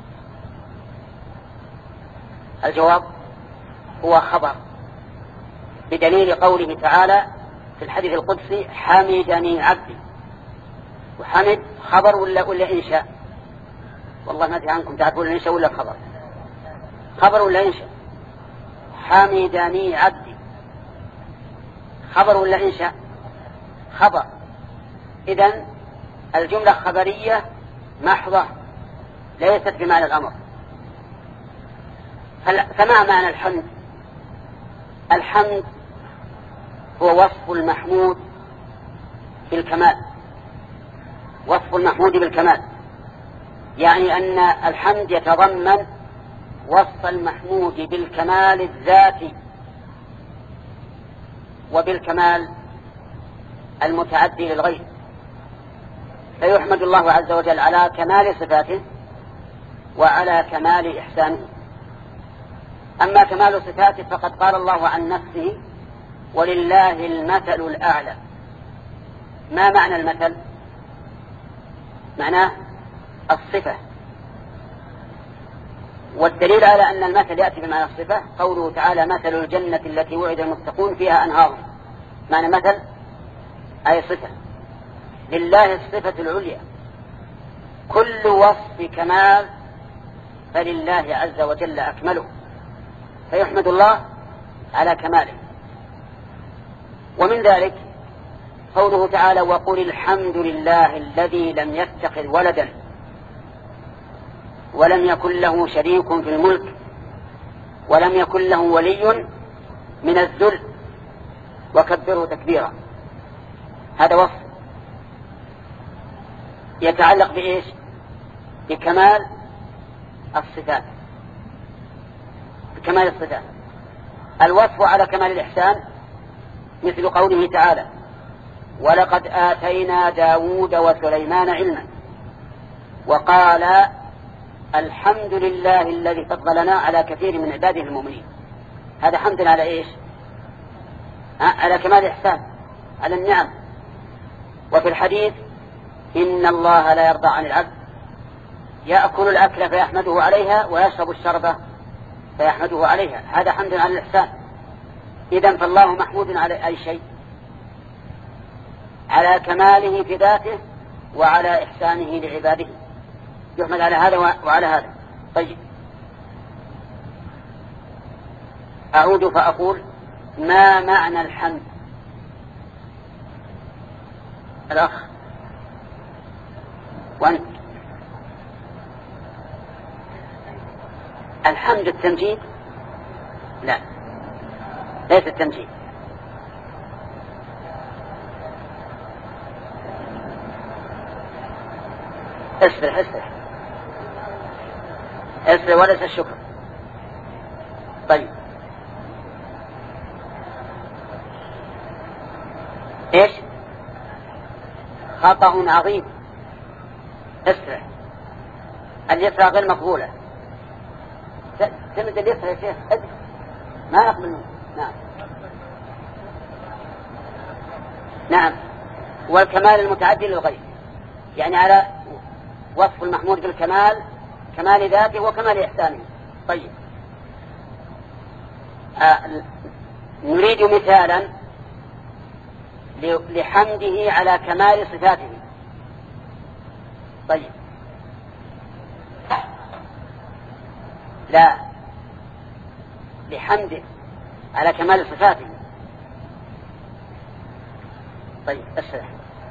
[SPEAKER 1] الجواب هو خبر، بدليل قوله تعالى في الحديث القدسي حمدني عبدي. وحمد خبر ولا ولا إنشاء؟ والله ما أدري عنكم تعرفون الإنشاء ولا الخبر؟ خبر ولا إنشاء؟ حمدني عبدي خبر ولا إنشاء؟ خبر. إذن الجملة خبرية محضة ليست بمعنى الأمر. فما معنى الحمد؟ الحمد هو وصف المحمود بالكمال، وصف المحمود بالكمال، يعني أن الحمد يتضمن وصف المحمود بالكمال الذاتي وبالكمال المتعدي للغير. فيحمد الله عز وجل على كمال صفاته وعلى كمال إحسانه. أما كمال صفاته فقد قال الله عن نفسه ولله المثل الأعلى. ما معنى المثل؟ معناه الصفة، والدليل على أن المثل يأتي بمعنى الصفة قوله تعالى مثل الجنة التي وعد المتقون فيها أنهار. معنى مثل أي صفة. لله الصفة العليا، كل وصف كمال فلله عز وجل أكمله. فيحمد الله على كماله. ومن ذلك قوله تعالى وقل الحمد لله الذي لم يتخذ ولدا ولم يكن له شريك في الملك ولم يكن له ولي من الذل وكبره تكبيرا. هذا وصف يتعلق بإيش؟ بكمال الصفات، بكمال الصفات. الوصف على كمال الإحسان مثل قوله تعالى ولقد آتينا داود وسليمان علما وقال الحمد لله الذي فضلنا على كثير من عباده المؤمنين. هذا حمد على إيش؟ على كمال الإحسان، على النعم. وفي الحديث إن الله لا يرضى عن العبد يأكل الأكل فيحمده عليها ويشرب الشربة فيحمده عليها. هذا حمد على الإحسان. إذن فالله محمود على أي شيء؟ على كماله في ذاته وعلى إحسانه لعباده، يحمد على هذا وعلى هذا. طيب، أعود فأقول ما معنى الحمد؟ الأخ وأنت. الحمد التمجيد؟ لا، ليس التمجيد. اسفر اسفر اسفر وليس الشكر. طيب، ايش؟ خطأ عظيم. اسفر، اليسرى غير مقبولة. تمد اليسرى يا شيخ، ما نقبل منه. نعم نعم. والكمال المتعدي للغير، يعني على وصف المحمود بالكمال، كمال ذاته وكمال إحسانه. طيب، آه نريد مثالا لحمده على كمال صفاته. طيب، لا، لحمده على كمال صفاته. طيب، اشرح.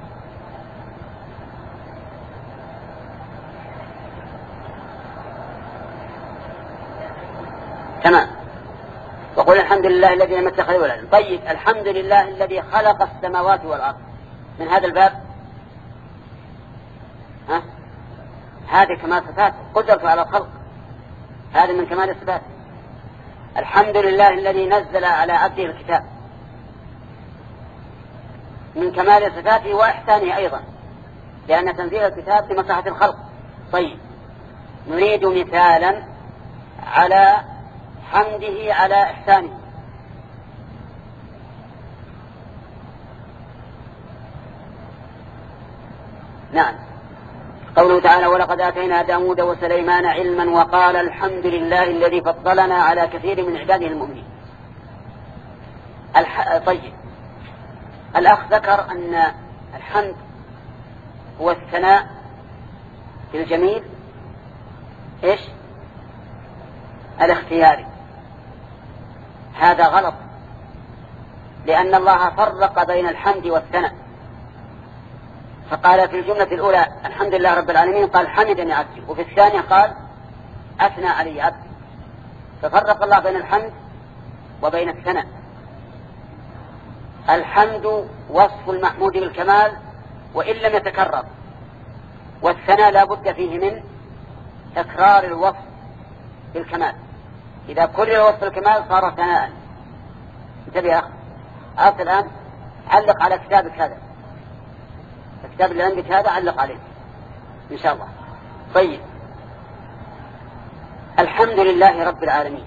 [SPEAKER 1] تمام. وقل الحمد لله الذي لم يتخذ ولدا. طيب، الحمد لله الذي خلق السماوات والأرض، من هذا الباب ها؟ هذه كمال صفاته، قدرته على الخلق، هذا من كمال الصفات. الحمد لله الذي نزل على عبده الكتاب، من كمال صفاته وإحسانه أيضا، لأن تنزيل الكتاب لمصلحة الخلق. طيب، نريد مثالا على حمده على إحسانه. نعم، قوله تعالى ولقد آتينا داود وسليمان علما وقال الحمد لله الذي فضلنا على كثير من عباده المؤمنين. الح... طيب، الأخ ذكر أن الحمد هو الثناء بالجميل إيش؟ الاختياري. هذا غلط، لأن الله فرق بين الحمد والثناء، فقال في الجملة الأولى الحمد لله رب العالمين قال حمدني عبدي، وفي الثانية قال أثنى علي عبدي، ففرق الله بين الحمد وبين الثناء. الحمد وصف المحمود بالكمال وإن لم يتكرر، والثناء لا بد فيه من تكرار الوصف بالكمال. إذا كرر وصف الكمال صار ثناء. انتبه يا أخي، عرفت الآن؟ علق على كتابك هذا، الكتاب اللي عندك هذا علق عليه إن شاء الله. طيب، الحمد لله رب العالمين.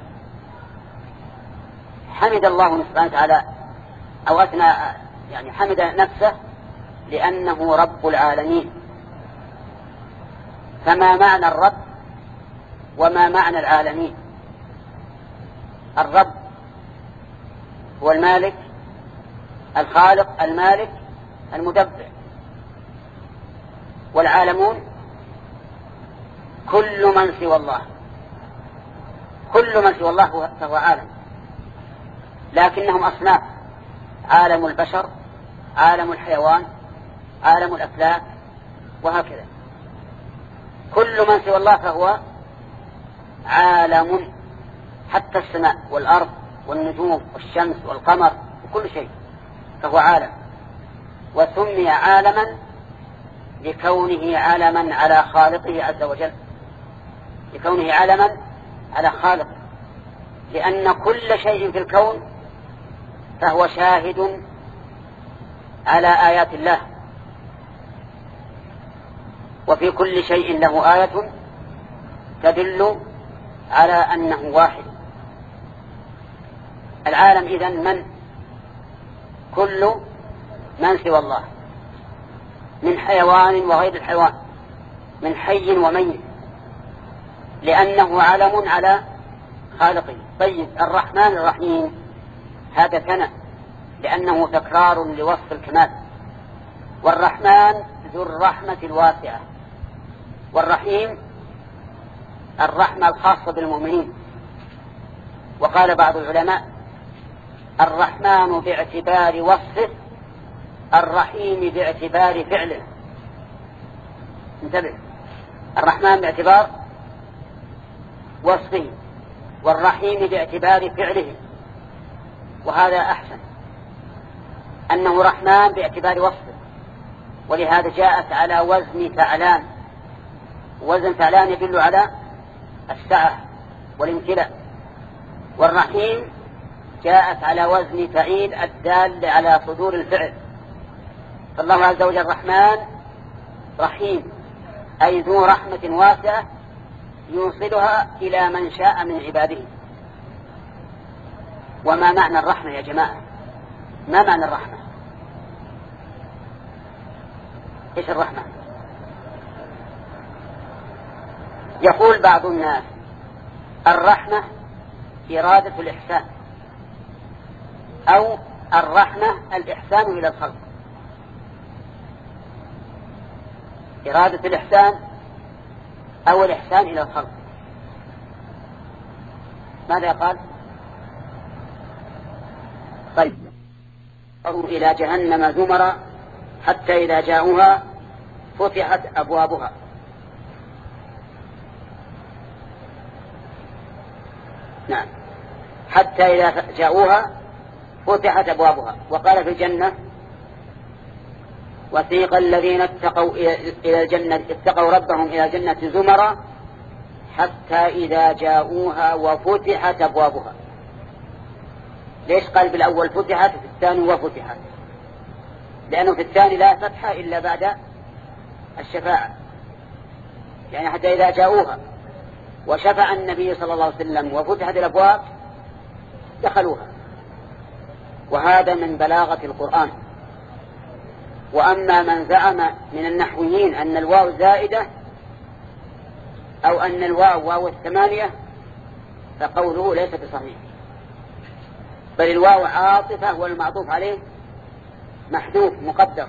[SPEAKER 1] حمد الله سبحانه وتعالى أو أثنى، يعني حمد نفسه لأنه رب العالمين. فما معنى الرب وما معنى العالمين؟ الرب هو المالك الخالق المالك المدبر، والعالمون كل من سوى الله، كل من سوى الله فهو عالم، لكنهم أصناف: عالم البشر، عالم الحيوان، عالم الأفلاك، وهكذا. كل من سوى الله فهو عالم، حتى السماء والأرض والنجوم والشمس والقمر وكل شيء فهو عالم. وسمي عالما لكونه علما على خالقه عز وجل، لكونه علما على خالقه، لأن كل شيء في الكون فهو شاهد على آيات الله، وفي كل شيء له آية تدل على أنه واحد. العالم إذن من؟ كل من سوى الله، من حيوان وغير الحيوان، من حي وميت، لأنه علم على خالقه. طيب، الرحمن الرحيم هذا ثناء، لأنه تكرار لوصف الكمال. والرحمن ذو الرحمة الواسعة، والرحيم الرحمة الخاصة بالمؤمنين. وقال بعض العلماء: الرحمن باعتبار وصفه، الرحيم باعتبار فعله. انتبه، الرحمن باعتبار وصفه، والرحيم باعتبار فعله. وهذا أحسن، أنه رحمن باعتبار وصفه، ولهذا جاءت على وزن فعلان. وزن فعلان يدل على السعة والامتلاء. والرحيم جاءت على وزن فعيل الدال على صدور الفعل. فالله عز وجل رحمن رحيم، أي ذو رحمة واسعة يوصلها إلى من شاء من عباده. وما معنى الرحمة يا جماعة؟ ما معنى الرحمة؟ إيش الرحمة؟ يقول بعض الناس: الرحمة إرادة الإحسان، أو الرحمة الإحسان إلى الخلق. إرادة الإحسان أو الإحسان إلى الخلق. ماذا قال؟ طيب، أروا إلى جهنم زمرا حتى إذا جاءوها فتحت أبوابها. نعم، حتى إذا جاءوها فتحت أبوابها. وقال في الجنة: وسيق الذين اتقوا إلى الجنة اتقوا ربهم إلى الجنة زمرا حتى إذا جاءوها وفتحت أبوابها. ليش قال بالأول فتحت في الثاني وفتحت؟ لأنه في الثاني لا فتح إلا بعد الشفاعة، يعني حتى إذا جاءوها وشفع النبي صلى الله عليه وسلم وفتحت الأبواب دخلوها. وهذا من بلاغة القرآن. وأما من زعم من النحويين أن الواو زائدة أو أن الواو واو الثمانية فقوله ليس بصحيح، بل الواو عاطفة والمعطوف عليه محذوف مقدر.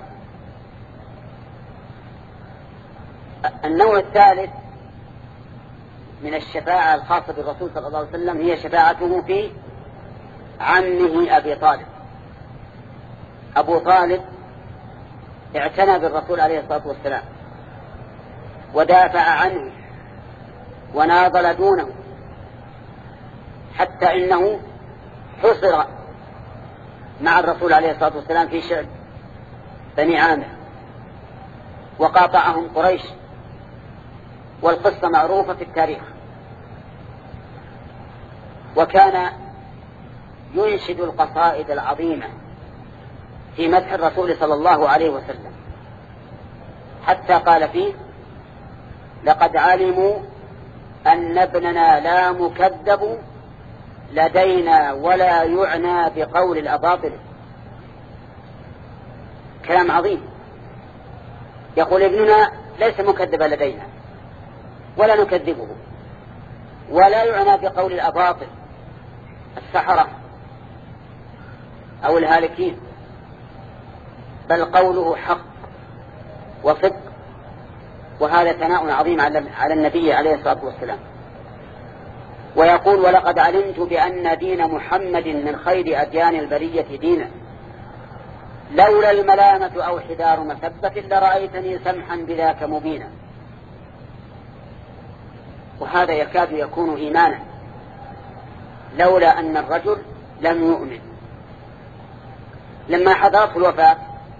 [SPEAKER 1] النوع الثالث من الشفاعة الخاصة بالرسول صلى الله عليه وسلم هي شفاعته في عمه أبي طالب. أبو طالب اعتنى بالرسول عليه الصلاة والسلام ودافع عنه وناضل دونه، حتى إنه حصر مع الرسول عليه الصلاة والسلام في شعب بني عامر وقاطعهم قريش، والقصة معروفة في التاريخ. وكان ينشد القصائد العظيمة في مدح الرسول صلى الله عليه وسلم، حتى قال فيه: لقد علموا أن ابننا لا مكذب لدينا ولا يعنى بقول الأباطل. كلام عظيم، يقول ابننا ليس مكذبا لدينا ولا نكذبه، ولا يعنى بقول الأباطل السحرة أو الهالكين، بل قوله حق وصدق. وهذا ثناء عظيم على النبي عليه الصلاة والسلام. ويقول ولقد علمت بأن دين محمد من خير أديان البرية دينا لولا الملامة أو حذار مسبة لرأيتني سمحا بذاك مبينا. وهذا يكاد يكون إيمانا لولا أن الرجل لم يؤمن. لما حضرت الوفاة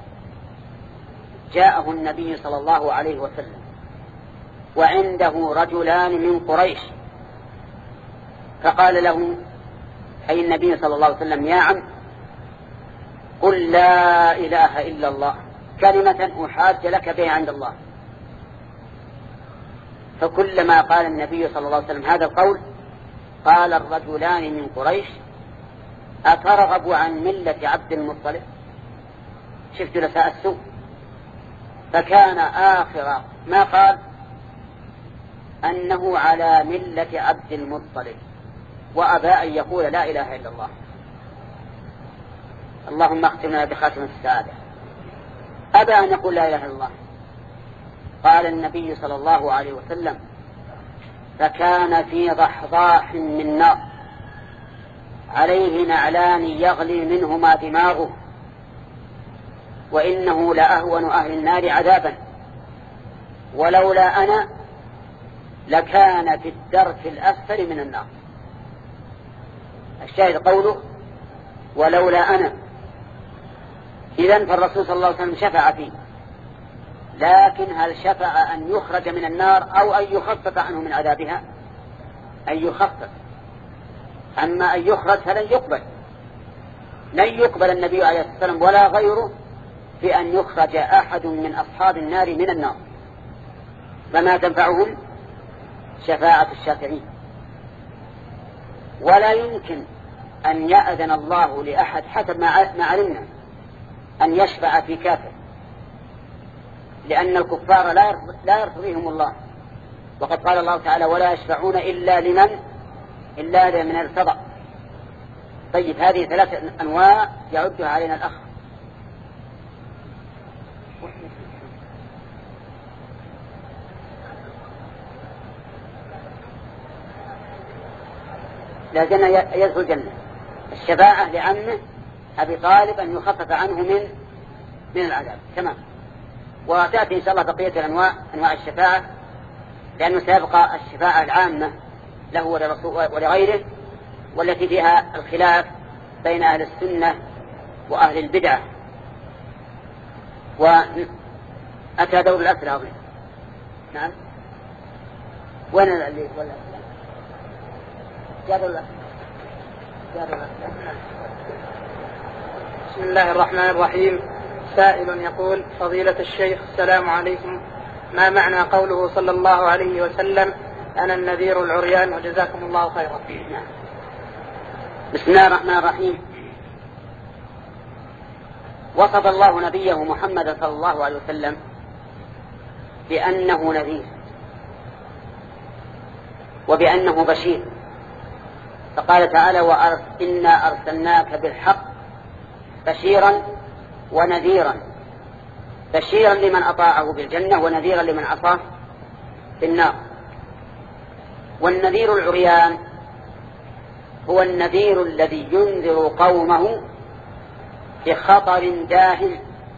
[SPEAKER 1] جاءه النبي صلى الله عليه وسلم وعنده رجلان من قريش، فقال له أي النبي صلى الله عليه وسلم يا عم قل لا إله إلا الله كلمة أحاج لك بها عند الله. فكلما قال النبي صلى الله عليه وسلم هذا القول قال الرجلان من قريش أترغب عن ملة عبد المطلب؟ شفت لساء السوء. فكان آخر ما قال أنه على ملة عبد المطلب وأبى أن يقول لا إله إلا الله. اللهم اختمنا بخاتمة السعادة. أبى أن يقول لا إله إلا الله. قال النبي صلى الله عليه وسلم فكان في ضحضاح من نار عليه نعلان يغلي منهما دماغه وإنه لأهون أهل النار عذابا ولولا أنا لكان في الدرك الأسفل من النار. الشاهد قوله ولولا أنا. إذن فالرسول صلى الله عليه وسلم شفع فيه، لكن هل شفع أن يخرج من النار أو أن يخفف عنه من عذابها؟ أن يخفف. أما أن يخرج فلن يقبل، لن يقبل النبي عليه الصلاة والسلام ولا غيره في أن يخرج أحد من أصحاب النار من النار، فما تنفعهم شفاعة الشافعين. ولا يمكن أن يأذن الله لأحد حسب ما علمنا أن يشفع في كافر، لأن الكفار لا يرضيهم الله، وقد قال الله تعالى ولا يشفعون إلا لمن إلا لمن ارتضى. طيب هذه ثلاثة أنواع يعدها علينا الأخ. لا جنة يدخل الجنة. الشفاعة لعمه أبي طالب أن يخفف عنه من من العذاب. تمام. وتأتي إن شاء الله بقية الأنواع أنواع الشفاعة، لأنه سيبقى الشفاعة العامة له ولغيره، والتي فيها الخلاف بين أهل السنة وأهل البدعة. وأتى دور الأسرى. نعم. وين اللي ولا جاب الله جاب الله.
[SPEAKER 2] بسم الله الرحمن الرحيم. سائل يقول فضيلة الشيخ السلام عليكم، ما معنى قوله صلى الله عليه وسلم أنا النذير العريان وجزاكم الله خيرا؟
[SPEAKER 1] بسم الله الرحمن الرحيم. وصف الله نبيه محمد صلى الله عليه وسلم بأنه نذير وبأنه بشير، فقال تعالى وإنا أرسلناك بالحق بشيرا ونذيرا، بشيرا لمن أطاعه بالجنة ونذيرا لمن عصاه بالنار. والنذير العريان هو النذير الذي ينذر قومه بخطر داهم،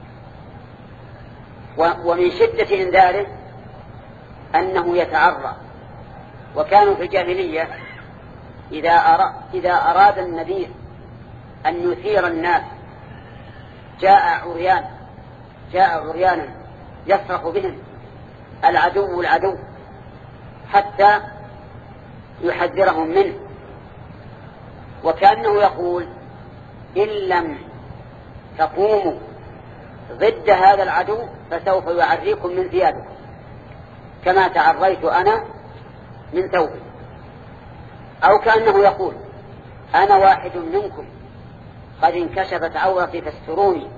[SPEAKER 1] ومن شدة انذاره أنه يتعرى. وكانوا في الجاهلية إذا أراد, إذا أراد النذير أن يثير الناس جاء عريان جاء عريانا يصرخ بهم العدو العدو حتى يحذرهم منه، وكأنه يقول إن لم تقوموا ضد هذا العدو فسوف يعريكم من ثيابكم كما تعريت أنا من ثوبي. أو كأنه يقول أنا واحد منكم قد انكشفت عورتي فاستروني،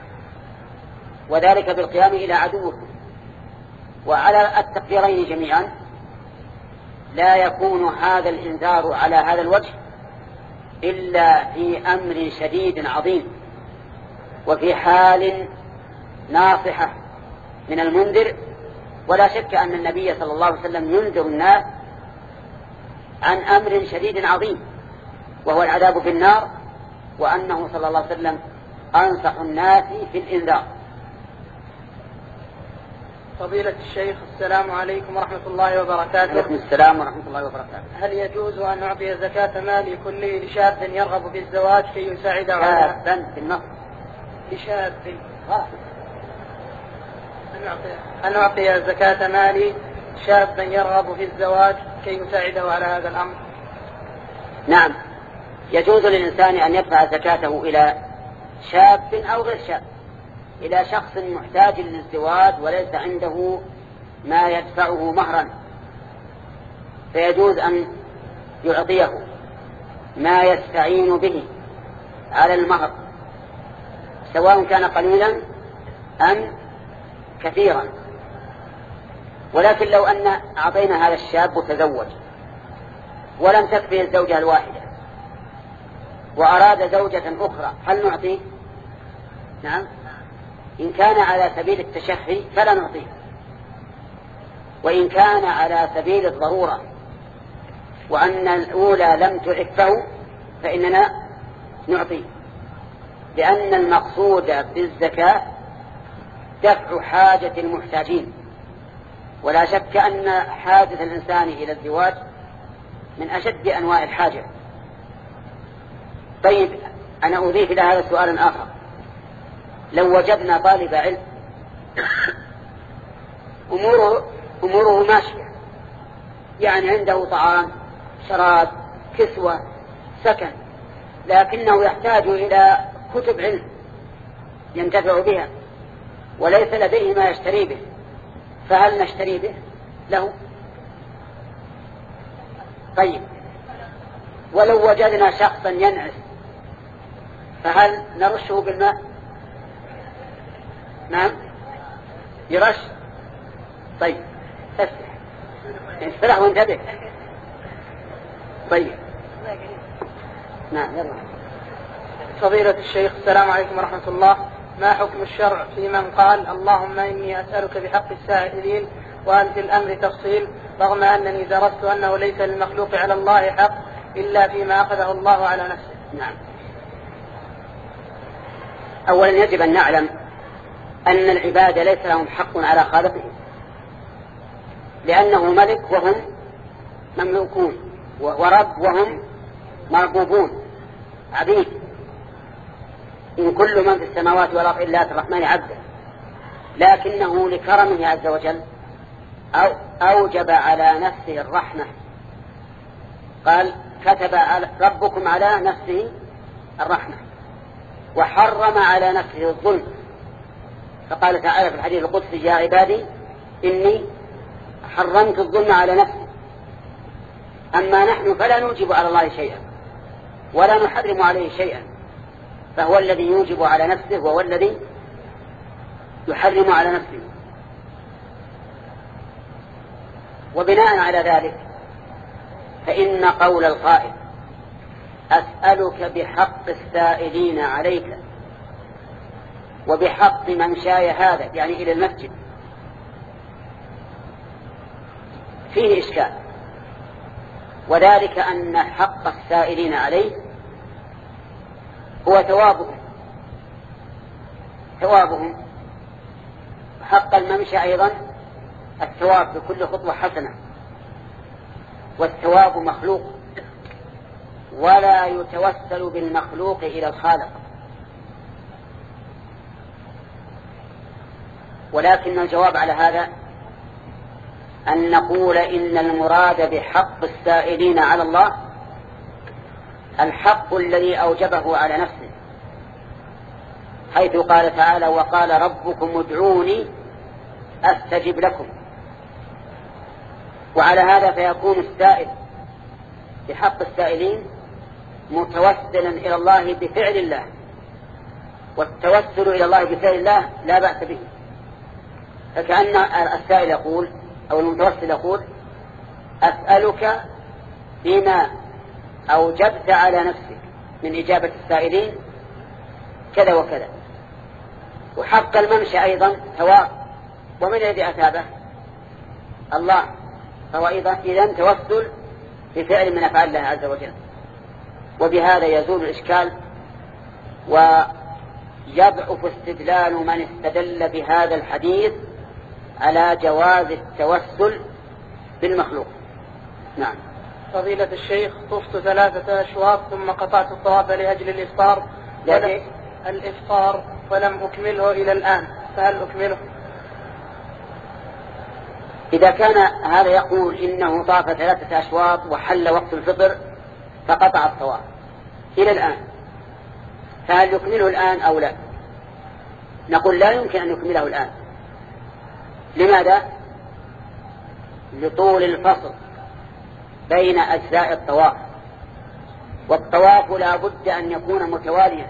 [SPEAKER 1] وذلك بالقيام إلى عدوكم. وعلى التقديرين جميعا لا يكون هذا الإنذار على هذا الوجه إلا في أمر شديد عظيم وفي حال ناصحة من المنذر. ولا شك أن النبي صلى الله عليه وسلم ينذر الناس عن أمر شديد عظيم وهو العذاب في النار، وأنه صلى الله عليه وسلم أنصح الناس في الإنذار.
[SPEAKER 2] فضيلة الشيخ، السلام عليكم ورحمة الله وبركاته.
[SPEAKER 1] وعليكم السلام ورحمة الله وبركاته.
[SPEAKER 2] هل يجوز أن أعطي زكاة مالي كله لشاب يرغب في الزواج كي يساعده على
[SPEAKER 1] شابا في النص
[SPEAKER 2] لشاب أن أعطي زكاة مالي شابا يرغب في الزواج كي يساعده على هذا الأمر؟
[SPEAKER 1] نعم، يجوز للإنسان أن يدفع زكاته إلى شاب أو غير شاب، إلى شخص محتاج للزواج وليس عنده ما يدفعه مهرا، فيجوز أن يعطيه ما يستعين به على المهر، سواء كان قليلا أم كثيرا. ولكن لو أن أعطينا هذا الشاب وتزوج ولم تكفي الزوجة الواحدة وأراد زوجة أخرى، هل نعطيه؟ نعم، إن كان على سبيل التشهي فلا نعطيه، وإن كان على سبيل الضرورة وأن الأولى لم تعفه فإننا نعطيه، لأن المقصود بالزكاة دفع حاجة المحتاجين، ولا شك أن حاجة الإنسان إلى الزواج من أشد أنواع الحاجة. طيب، أنا أضيف إلى هذا سؤال آخر. لو وجدنا طالب علم أموره, أموره ماشية، يعني عنده طعام، شراب، كسوة، سكن، لكنه يحتاج إلى كتب علم ينتفع بها وليس لديه ما يشتري به، فهل نشتري به له؟ طيب، ولو وجدنا شخصا ينعس فهل نرشه بالماء؟ نعم، يرش. طيب، تفتح استرح وانتبه. طيب، نعم، يلا.
[SPEAKER 2] فضيلة الشيخ، السلام عليكم ورحمة الله. ما حكم الشرع في من قال اللهم إني أسألك بحق السائلين وأن في الأمر تفصيل، رغم أنني درست أنه ليس للمخلوق على الله حق إلا فيما أخذه الله على نفسه؟
[SPEAKER 1] نعم، أولا يجب أن نعلم أن العباد ليس لهم حق على خالقهم، لأنه ملك وهم مملوكون، ورب وهم مربوبون عبيد. إن كل من في السماوات والأرض إلا الرحمن عبدا، لكنه لكرمه عز وجل أو أوجب على نفسه الرحمة، قال كتب على ربكم على نفسه الرحمة، وحرم على نفسه الظلم، فقال تعالى في الحديث القدسي يا عبادي إني حرمت الظلم على نفسي. أما نحن فلا نوجب على الله شيئا ولا نحرم عليه شيئا، فهو الذي يوجب على نفسه وهو الذي يحرم على نفسه. وبناء على ذلك فإن قول القائل أسألك بحق السائلين عليك وبحق من شاي هذا، يعني إلى المسجد، فيه إشكال، وذلك أن حق السائلين عليه هو ثوابهم ثوابهم حق الممشى أيضا الثواب بكل خطوة حسنة، والثواب مخلوق ولا يتوسل بالمخلوق إلى الخالق. ولكن الجواب على هذا أن نقول إن المراد بحق السائلين على الله الحق الذي أوجبه على نفسه، حيث قال تعالى وقال ربكم ادعوني أستجب لكم. وعلى هذا فيكون السائل بحق السائلين متوسلا إلى الله بفعل الله، والتوسل إلى الله بفعل الله لا بأس به، فكأن السائل يقول أو المتوسل يقول أسألك بما أوجبت على نفسك من إجابة السائلين كذا وكذا. وحق الممشى أيضا ثواب، ومن الذي أثابه؟ الله، فهو أيضا إذن توسل بفعل من أفعال الله عز وجل. وبهذا يزول الإشكال ويضعف استدلال من استدل بهذا الحديث على جواز التوسل بالمخلوق. نعم.
[SPEAKER 2] فضيلة الشيخ، طفت ثلاثة أشواط ثم قطعت الطواف لأجل الإفطار ولم الإفطار ولم أكمله إلى الآن، فهل أكمله؟
[SPEAKER 1] إذا كان هذا يقول إنه طاف ثلاثة أشواط وحل وقت الفطر فقطع الطواف إلى الآن، فهل يكمله الآن أو لا؟ نقول لا يمكن أن يكمله الآن. لماذا؟ لطول الفصل بين أجزاء الطواف، والطواف لا بد أن يكون متواليا،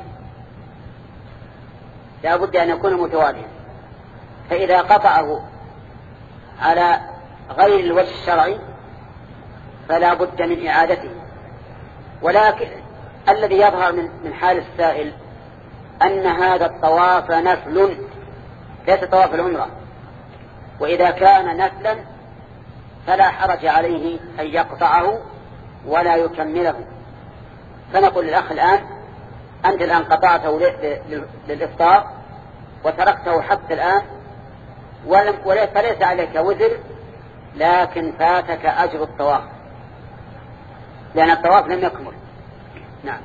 [SPEAKER 1] لا بد أن يكون متواليا، فإذا قطعه على غير الوجه الشرعي فلا بد من إعادته. ولكن الذي يظهر من حال السائل أن هذا الطواف نفل ليس طواف العمرة، وإذا كان نفلا فلا حرج عليه أن يقطعه ولا يكمله. فنقول للأخ الآن أنت الآن قطعته للإفطار وتركته حتى الآن فليس عليك وزر، لكن فاتك أجر الطواف لأن الطواف لم يكمل. نعم.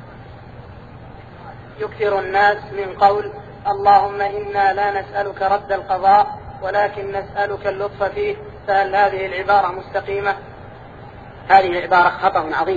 [SPEAKER 2] يكثر الناس من قول اللهم إنا لا نسألك رد القضاء ولكن نسألك اللطف فيه، فهل هذه العبارة مستقيمة؟
[SPEAKER 1] هذه العبارة خطأ عظيم،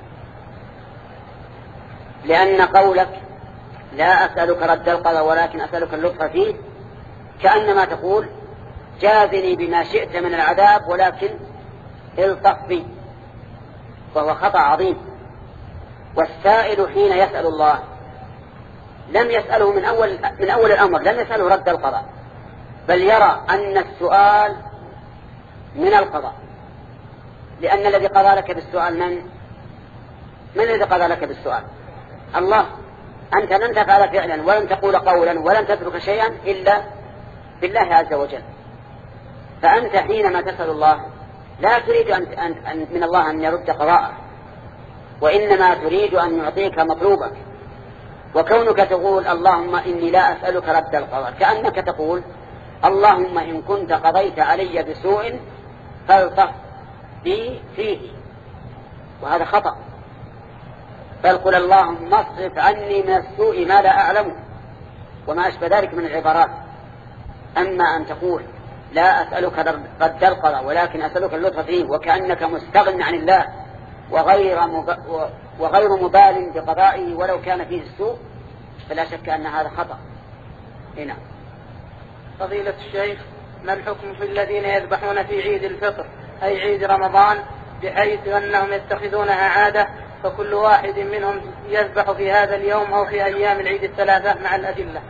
[SPEAKER 1] لأن قولك لا أسألك رد القضاء ولكن أسألك اللطف فيه كأنما تقول جازني بما شئت من العذاب ولكن الطف بي، وهو خطأ عظيم. والسائل حين يسأل الله لم يسأله من أول, من أول الأمر، لم يسأله رد القضاء، بل يرى أن السؤال من القضاء، لأن الذي قضى لك بالسؤال من؟ من الذي قضى لك بالسؤال؟ الله. أنت لن تفعل فعلا ولن تقول قولا ولن تترك شيئا إلا بالله عز وجل. فأنت حينما تسأل الله لا تريد أن أن من الله أن يرد قضاءه، وإنما تريد أن يعطيك مطلوبك. وكونك تقول اللهم إني لا أسألك رد القضاء كأنك تقول اللهم إن كنت قضيت علي بسوء فالطف بي فيه، وهذا خطأ. بل قل اللهم اصرف عني من السوء ما لا أعلمه وما أشبه ذلك من العبارات. أما أن تقول لا أسألك رد القضاء ولكن أسألك اللطف فيه وكأنك مستغن عن الله وغير مب... وغير مبال بقضائه ولو كان فيه السوء، فلا شك أن هذا خطأ. هنا
[SPEAKER 2] فضيلة الشيخ، ما الحكم في الذين يذبحون في عيد الفطر أي عيد رمضان بحيث أنهم يتخذونها عادة، فكل واحد منهم يذبح في هذا اليوم أو في أيام العيد الثلاثة مع الأدلة؟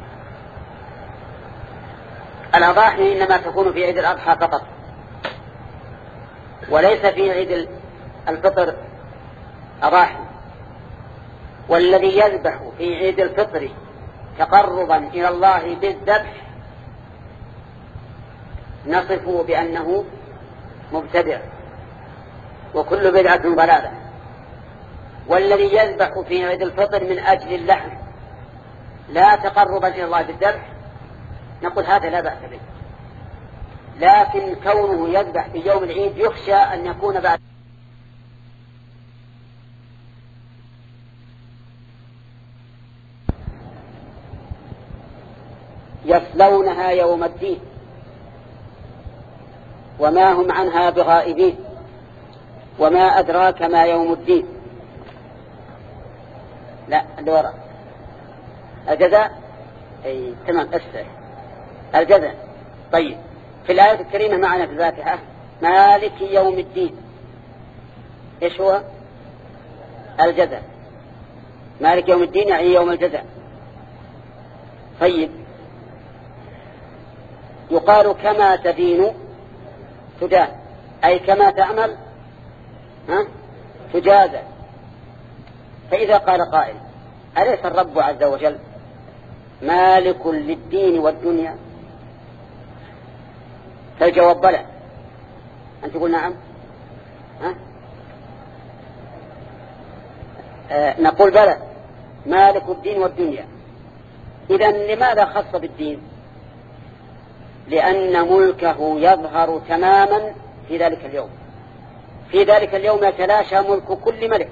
[SPEAKER 1] الأضاحي إنما تكون في عيد الأضحى فقط، وليس في عيد الفطر أضاحي. والذي يذبح في عيد الفطر تقربا إلى الله بالذبح نصفه بأنه مبتدع وكل بدعة ضلالة. والذي يذبح في عيد الفطر من أجل اللحم لا تقربا إلى الله بالذبح نقول هذا لا بأس به، لكن كونه يذبح في يوم العيد يخشى أن يكون بعد يصلونها يوم الدين وما هم عنها بغائبين وما أدراك ما يوم الدين. لا الوراء الجزاء أي تمام أسفل الجزاء. طيب في الآية الكريمة معنا في الفاتحة مالك يوم الدين، إيش هو؟ الجزاء. مالك يوم الدين يعني يوم الجزاء. طيب يقال كما تدين تدان، أي كما تعمل ها تجازى. فإذا قال قائل أليس الرب عز وجل مالك للدين والدنيا؟ فالجواب بلى. أنت تقول نعم، ها آه نقول بلى مالك الدين والدنيا. إذن لماذا خص بالدين؟ لأن ملكه يظهر تماما في ذلك اليوم. في ذلك اليوم يتلاشى ملك كل ملك.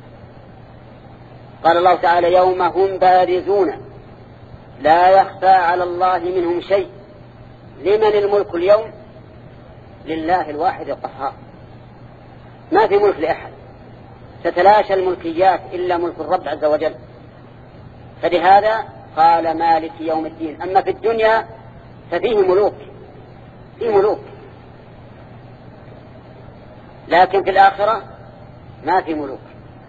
[SPEAKER 1] قال الله تعالى يوم هم بارزون لا يخفى على الله منهم شيء. لمن الملك اليوم؟ لله الواحد القهار، ما في ملك لأحد. تتلاشى الملكيات إلا ملك الرب عز وجل. فلهذا قال مالك يوم الدين. أما في الدنيا ففيه ملوك، فيه ملوك، لكن في الآخرة ما في ملوك.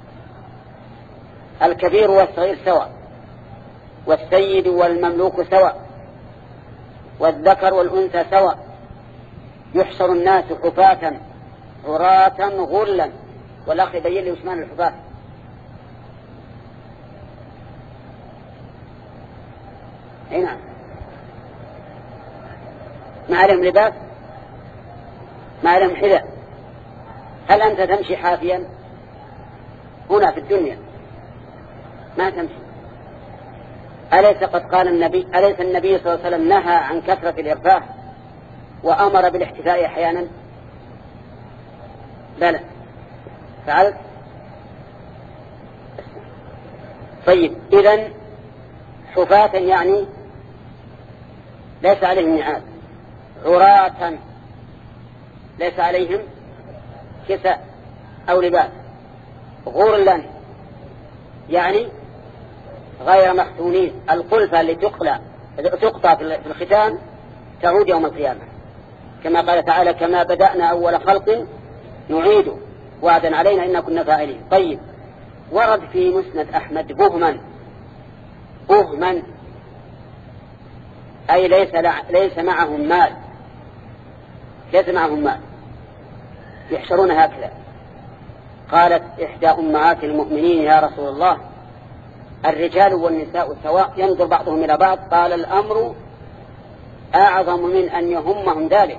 [SPEAKER 1] الكبير والصغير سواء، والسيد والمملوك سواء، والذكر والأنثى سواء. يحشر الناس حفاة عراة غرلا. والأخ يبين لي وش معنى الحفاة. هنا ما عليهم لباس، ما عليهم حذاء. هل أنت تمشي حافيا؟ هنا في الدنيا ما تمشي. أليس قد قال النبي أليس النبي صلى الله عليه وسلم نهى عن كثرة الإرفاه وأمر بالاحتفاء أحيانا؟ بلى فعلت. طيب إذن حفاة يعني ليس عليهم نعال، عراة ليس عليهم كساء أو لباس، غرلا يعني غير مختونين. القلفة اللي تقلع تقطع في الختان تعود يوم القيامة، كما قال تعالى كما بدأنا أول خلق نعيده وعدا علينا إنا كنا فاعلين. طيب ورد في مسند أحمد بهما، بهما أي ليس, ليس معهم مال، ليس معهم مال، يحشرون هكذا. قالت إحدى أمهات المؤمنين يا رسول الله الرجال والنساء سواء ينظر بعضهم إلى بعض؟ قال الأمر أعظم من أن يهمهم ذلك.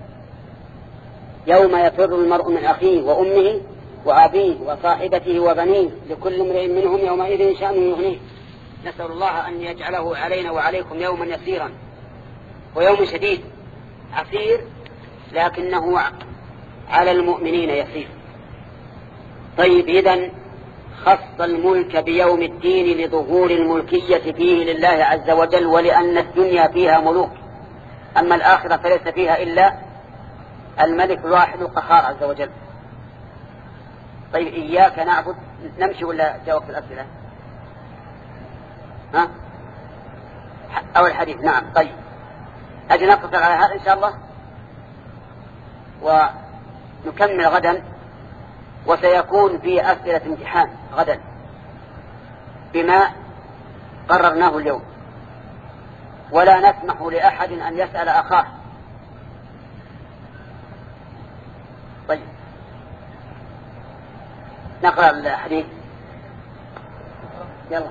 [SPEAKER 1] يوم يفر المرء من أخيه وأمه وأبيه وصاحبته وبنيه لكل امرئ منهم يومئذ شأن يغنيه. نسأل الله أن يجعله علينا وعليكم يوما يسيرا ويوم شديد عسير لكنه على المؤمنين يسير. طيب إذن خص الملك بيوم الدين لظهور الملكية فيه لله عز وجل ولأن الدنيا فيها ملوك، أما الآخرة فليس فيها إلا الملك الواحد القهار عز وجل. طيب إياك نعبد نمشي ولا جاوب في الأسئلة؟ ها؟ أو الحديث؟ نعم. طيب أجل نقصر على هذا إن شاء الله ونكمل غدا، وسيكون في أسئلة امتحان غدا بما قررناه اليوم، ولا نسمح لأحد أن يسأل أخاه. طيب نقرأ الحديث. يلا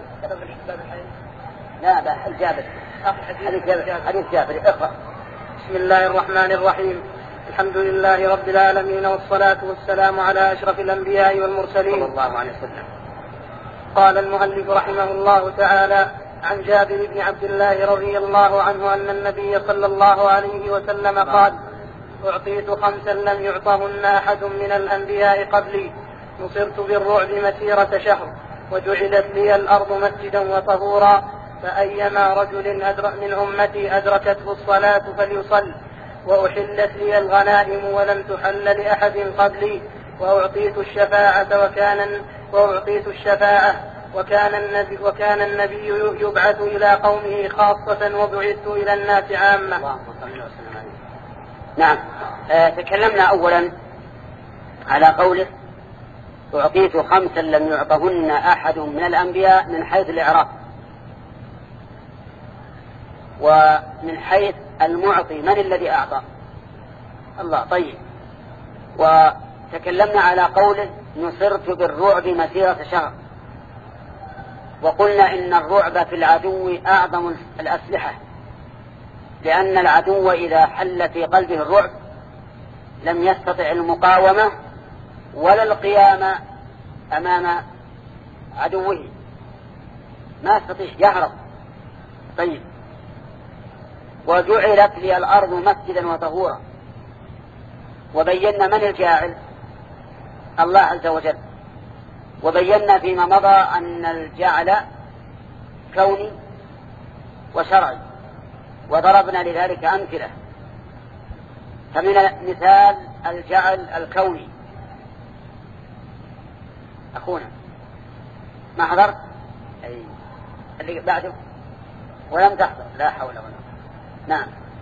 [SPEAKER 1] لا لا جابر حديث جابر حديث جابر اقرأ.
[SPEAKER 2] بسم الله الرحمن الرحيم. الحمد لله رب العالمين والصلاة والسلام على أشرف الأنبياء والمرسلين
[SPEAKER 1] صلى الله عليه وسلم.
[SPEAKER 2] قال المؤلف رحمه الله تعالى عن جابر بن عبد الله رضي الله عنه أن النبي صلى الله عليه وسلم قال أعطيت خمسا لم يعطهن أحد من الأنبياء قبلي، نصرت بالرعب مسيرة شهر، وجعلت لي الأرض مسجدا وطهورا، فأيما رجل أدرك من أمتي أدركته الصلاة فليصل، وأحلت لي الغنائم ولم تحل لأحد قبلي، وأعطيت الشفاعة وكان وأعطيت الشفاعة وكان النبي وكان النبي يبعث إلى قومه خاصة وبعثت إلى الناس عامة.
[SPEAKER 1] نعم. آه تكلمنا أولا على قوله أعطيت خمسا لم يعطهن أحد من الأنبياء من حيث الإعراب، ومن حيث المعطي من الذي أعطى؟ الله. طيب وتكلمنا على قوله نصرت بالرعب مسيرة شهر، وقلنا إن الرعب في العدو أعظم الأسلحة، لأن العدو إذا حل في قلبه الرعب لم يستطع المقاومة ولا القيام أمام عدوه ما يستطيع يهرب. طيب وجعلت لي الأرض مسجدا وطهورا، وبينا من الجاعل؟ الله عز وجل. وبينا فيما مضى أن الجعل كوني وشرعي، وضربنا لذلك أمثلة. فمن مثال الجعل الكوني أخونا ما حضرت أي اللي بعده ولم تحضر، لا حول ولا قوة. نعم.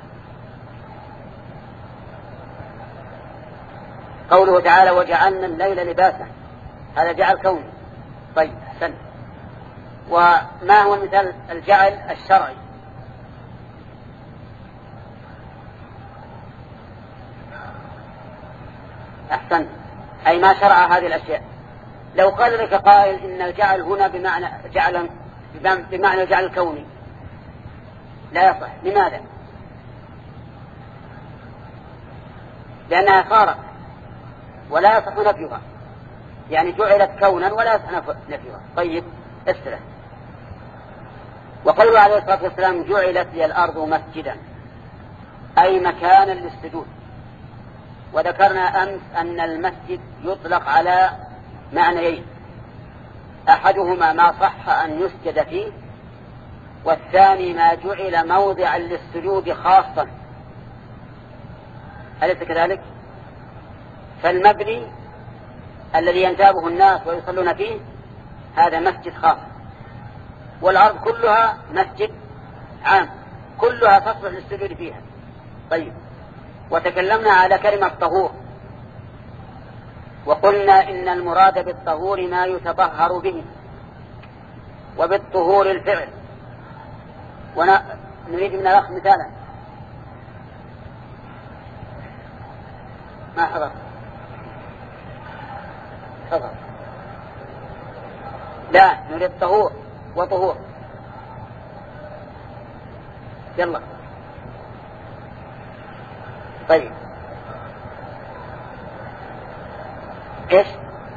[SPEAKER 1] قوله تعالى وجعلنا الليل لباسا، هذا جعل كوني. طيب أحسن. وما هو مثال الجعل الشرعي؟ أحسن، أي ما شرع هذه الأشياء. لو قال لك قائل إن الجعل هنا بمعنى جعل بمعنى الجعل الكوني لا يصح. لماذا؟ لأنها صارت ولا يصح نفيها، يعني جعلت كونا ولا يصح نفيها. طيب اسره. وقوله عليه الصلاة والسلام جعلت لي الأرض مسجدا، أي مكانا للسجود. وذكرنا أمس أن المسجد يطلق على معنيين، أحدهما ما صح أن يسجد فيه، والثاني ما جعل موضعا للسجود خاصا. أليس كذلك؟ فالمبني الذي ينتابه الناس ويصلون فيه هذا مسجد خاص، والأرض كلها مسجد عام، كلها تصلح للسجود فيها. طيب وتكلمنا على كلمة طهور، وقلنا إن المراد بالطهور ما يتطهر به، وبالطهور الفعل. ونريد من الأخ مثالا. ما حضر حضر لا نريد طهور وطهور. يلا. طيب ايش؟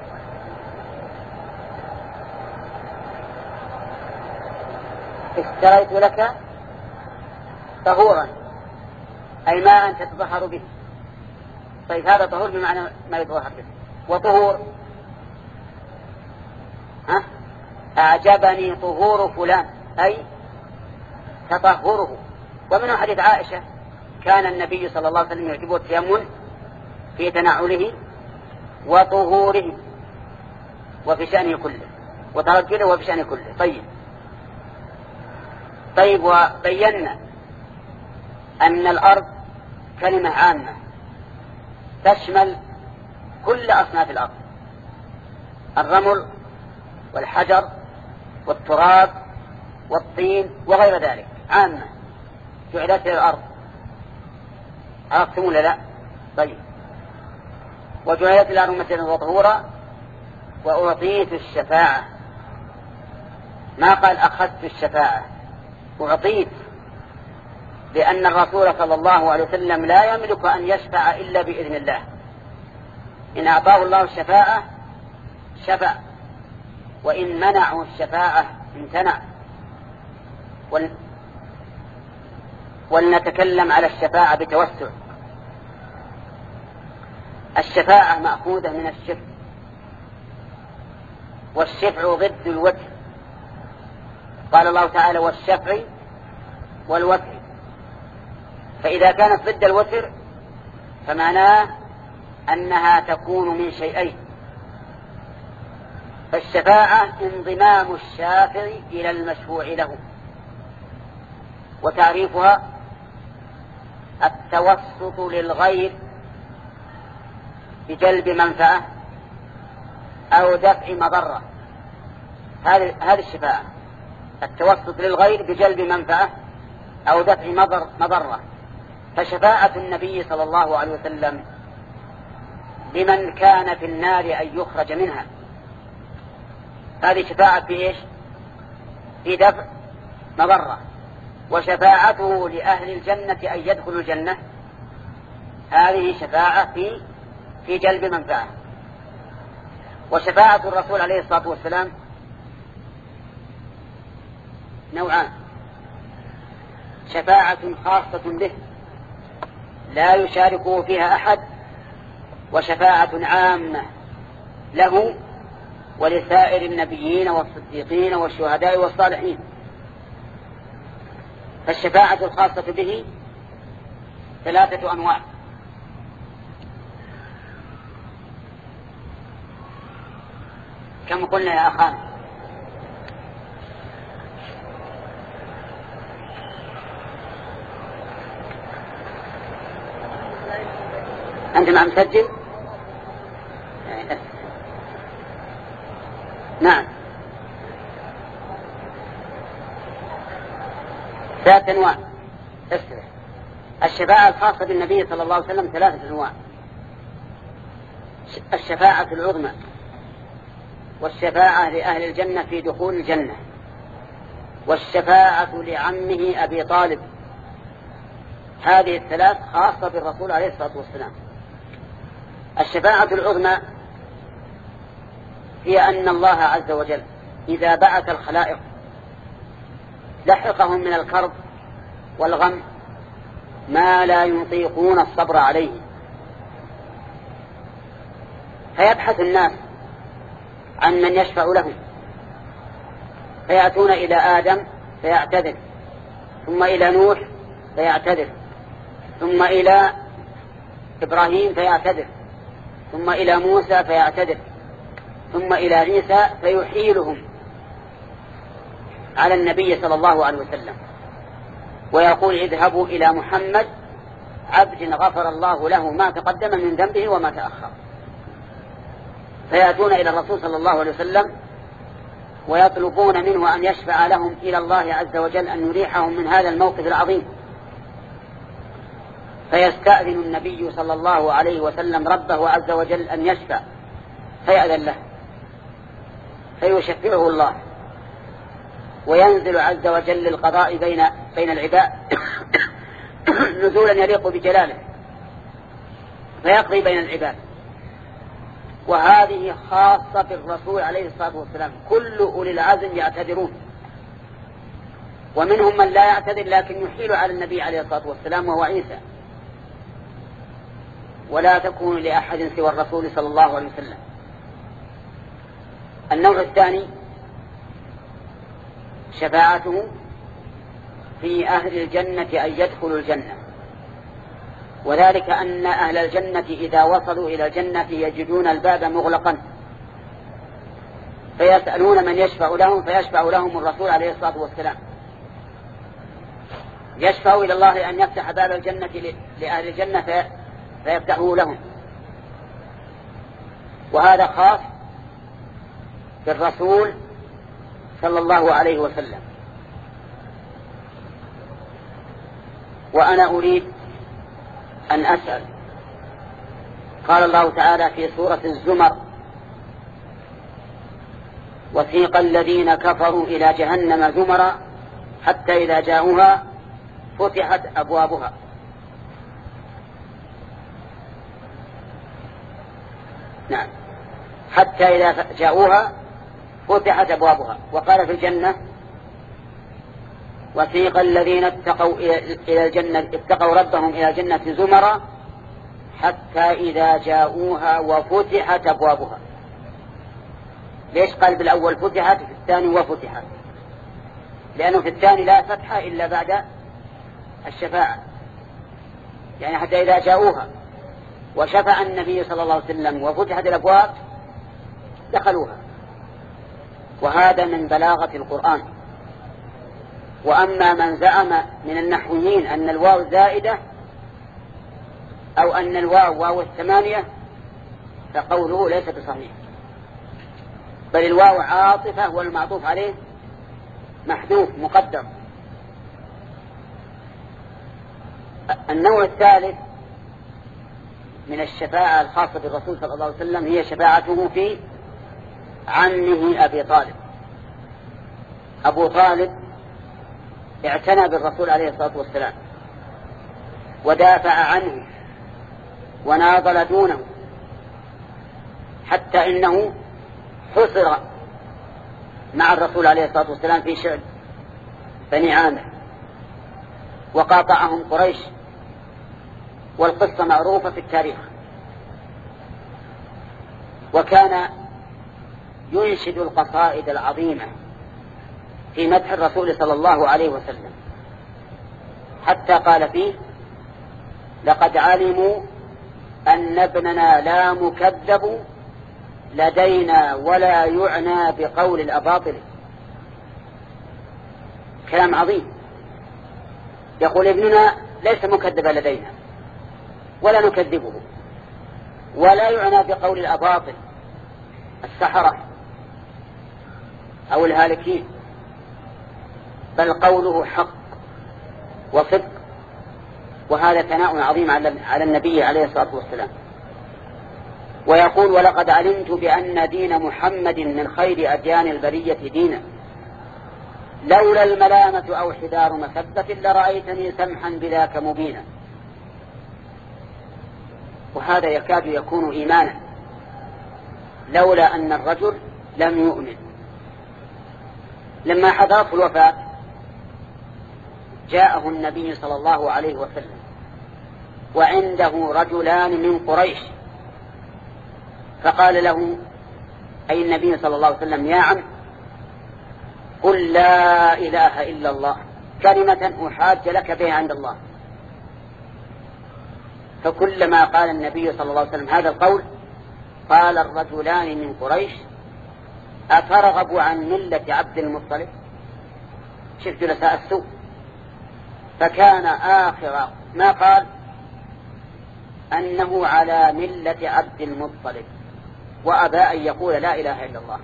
[SPEAKER 1] اشتريت لك طهورا أي ماء تتطهر به. طيب هذا طهور بمعنى ما يتطهر به. وطهور ها؟ أعجبني طهور فلان أي تطهره. ومنه حديث عائشة كان النبي صلى الله عليه وسلم يعجبه التيمم في تنعله وطهوره وفي شأنه كله، وترجله وفي شأنه كله. طيب طيب وبينا أن الأرض كلمة عامة تشمل كل أصناف الأرض، الرمل والحجر والتراب والطين وغير ذلك، عامة جعلت الأرض. عرفتم ولا لا؟ طيب وجعلت الأرض مسجدا وطهورا وأعطيت الشفاعة. ما قال أخذت الشفاعة، أعطيت، لأن الرسول صلى الله عليه وسلم لا يملك أن يشفع إلا بإذن الله. إن أعطاه الله الشفاعة شفع، وإن منعه الشفاعة امتنع. ول... ولنتكلم على الشفاعة بتوسع. الشفاعة مأخوذة من الشفع، والشفع ضد الوتر. قال الله تعالى والشفع والوتر، فإذا كانت ضد الوتر فمعناه أنها تكون من شيئين. فالشفاعة انضمام الشافع إلى المشفوع له، وتعريفها التوسط للغير بجلب منفعة أو دفع مضرة. هذه هذه الشفاعة، التوسط للغير بجلب منفعة أو دفع مضرة. فشفاعة النبي صلى الله عليه وسلم لمن كان في النار أن يخرج منها، هذه شفاعة في إيش؟ في دفع مضرة. وشفاعته لأهل الجنة أن يدخلوا الجنة، هذه شفاعة في في جلب منفعة. وشفاعة الرسول عليه الصلاة والسلام نوعان: شفاعة خاصة به لا يشاركه فيها أحد، وشفاعة عامة له ولسائر النبيين والصديقين والشهداء والصالحين. فالشفاعة الخاصة به ثلاثة أنواع: كم قلنا يا أخانا؟ أنت مع مسجل؟ نعم. ثلاثة أنواع. اسمع، الشفاعة الخاصة بالنبي صلى الله عليه وسلم ثلاثة أنواع: الشفاعة العظمى، والشفاعة لأهل الجنة في دخول الجنة، والشفاعة لعمه أبي طالب. هذه الثلاث خاصة بالرسول عليه الصلاة والسلام. الشفاعة العظمى هي أن الله عز وجل إذا بعث الخلائق لحقهم من الكرب والغم ما لا يطيقون الصبر عليه، فيبحث الناس عن من يشفع لهم، فيأتون إلى آدم فيعتذر، ثم إلى نوح فيعتذر، ثم إلى إبراهيم فيعتذر، ثم إلى موسى فيعتذر، ثم إلى عيسى فيحيلهم على النبي صلى الله عليه وسلم ويقول: اذهبوا إلى محمد عبد غفر الله له ما تقدم من ذنبه وما تأخر. فيأتون إلى الرسول صلى الله عليه وسلم ويطلبون منه أن يشفع لهم إلى الله عز وجل أن يريحهم من هذا الموقف العظيم. فيستأذن النبي صلى الله عليه وسلم ربه عز وجل أن يشفع، فيأذن له، فيشفعه الله، وينزل عز وجل للقضاء بين بين العباد نزولا يليق بجلاله، فيقضي بين العباد. وهذه خاصة بالرسول عليه الصلاة والسلام. كل أولي العزم يعتذرون، ومنهم من لا يعتذر لكن يحيل على النبي عليه الصلاة والسلام وهو عيسى. ولا تكون لأحد سوى الرسول صلى الله عليه وسلم. النوع الثاني شفاعته في أهل الجنة أن يدخلوا الجنة، وذلك أن أهل الجنة إذا وصلوا إلى الجنة يجدون الباب مغلقا، فيسألون من يشفع لهم، فيشفع لهم الرسول عليه الصلاة والسلام، يشفع إلى الله أن يفتح باب الجنة لأهل الجنة فيفتحه لهم. وهذا خاص بالرسول صلى الله عليه وسلم. وأنا أريد أن أسأل، قال الله تعالى في سورة الزمر: وسيق الذين كفروا إلى جهنم زمرا حتى إذا جاءوها فتحت أبوابها. نعم، حتى إذا جاءوها فتحت أبوابها. وقال في الجنة: وسيق الذين اتقوا إلى الجنة اتقوا ربهم إلى الجنة زمرا حتى إذا جاءوها وفتحت أبوابها. ليش قال بالأول فتحت في الثاني وفتحت؟ لأنه في الثاني لا فتح إلا بعد الشفاعة، يعني حتى إذا جاءوها وشفع النبي صلى الله عليه وسلم وفتحت الأبواب دخلوها. وهذا من بلاغة القرآن. وأما من زعم من النحويين أن الواو زائدة أو أن الواو واو الثمانية فقوله ليس بصحيح، بل الواو عاطفة والمعطوف عليه محذوف مقدم. النوع الثالث من الشفاعة الخاصة بالرسول صلى الله عليه وسلم هي شفاعته في عمه أبي طالب. أبو طالب اعتنى بالرسول عليه الصلاة والسلام ودافع عنه وناضل دونه، حتى إنه حصر مع الرسول عليه الصلاة والسلام في شعب بني عامر وقاطعهم قريش، والقصة معروفة في التاريخ. وكان ينشد القصائد العظيمة في مدح الرسول صلى الله عليه وسلم، حتى قال فيه: لقد علموا أن ابننا لا مكذب لدينا ولا يعنى بقول الأباطل. كلام عظيم، يقول ابننا ليس مكذبا لدينا ولا نكذبه، ولا يعنى بقول الأباطل السحرة أو الهالكين، بل قوله حق وصدق. وهذا ثناء عظيم على النبي عليه الصلاة والسلام. ويقول: ولقد علمت بأن دين محمد من خير أديان البرية دينا، لولا الملامة أو حذار مسبة لرأيتني سمحا بذاك مبينا. وهذا يكاد يكون إيمانا لولا أن الرجل لم يؤمن. لما حضرت الوفاة جاءه النبي صلى الله عليه وسلم وعنده رجلان من قريش، فقال له أي النبي صلى الله عليه وسلم: يا عم، قل لا إله إلا الله كلمة أحاج لك بها عند الله. فكلما قال النبي صلى الله عليه وسلم هذا القول قال الرجلان من قريش: أترغب عن ملة عبد المطلب؟ شفت جلساء السوء. فكان آخر ما قال أنه على ملة عبد المطلب، وأبى أن يقول لا إله إلا الله.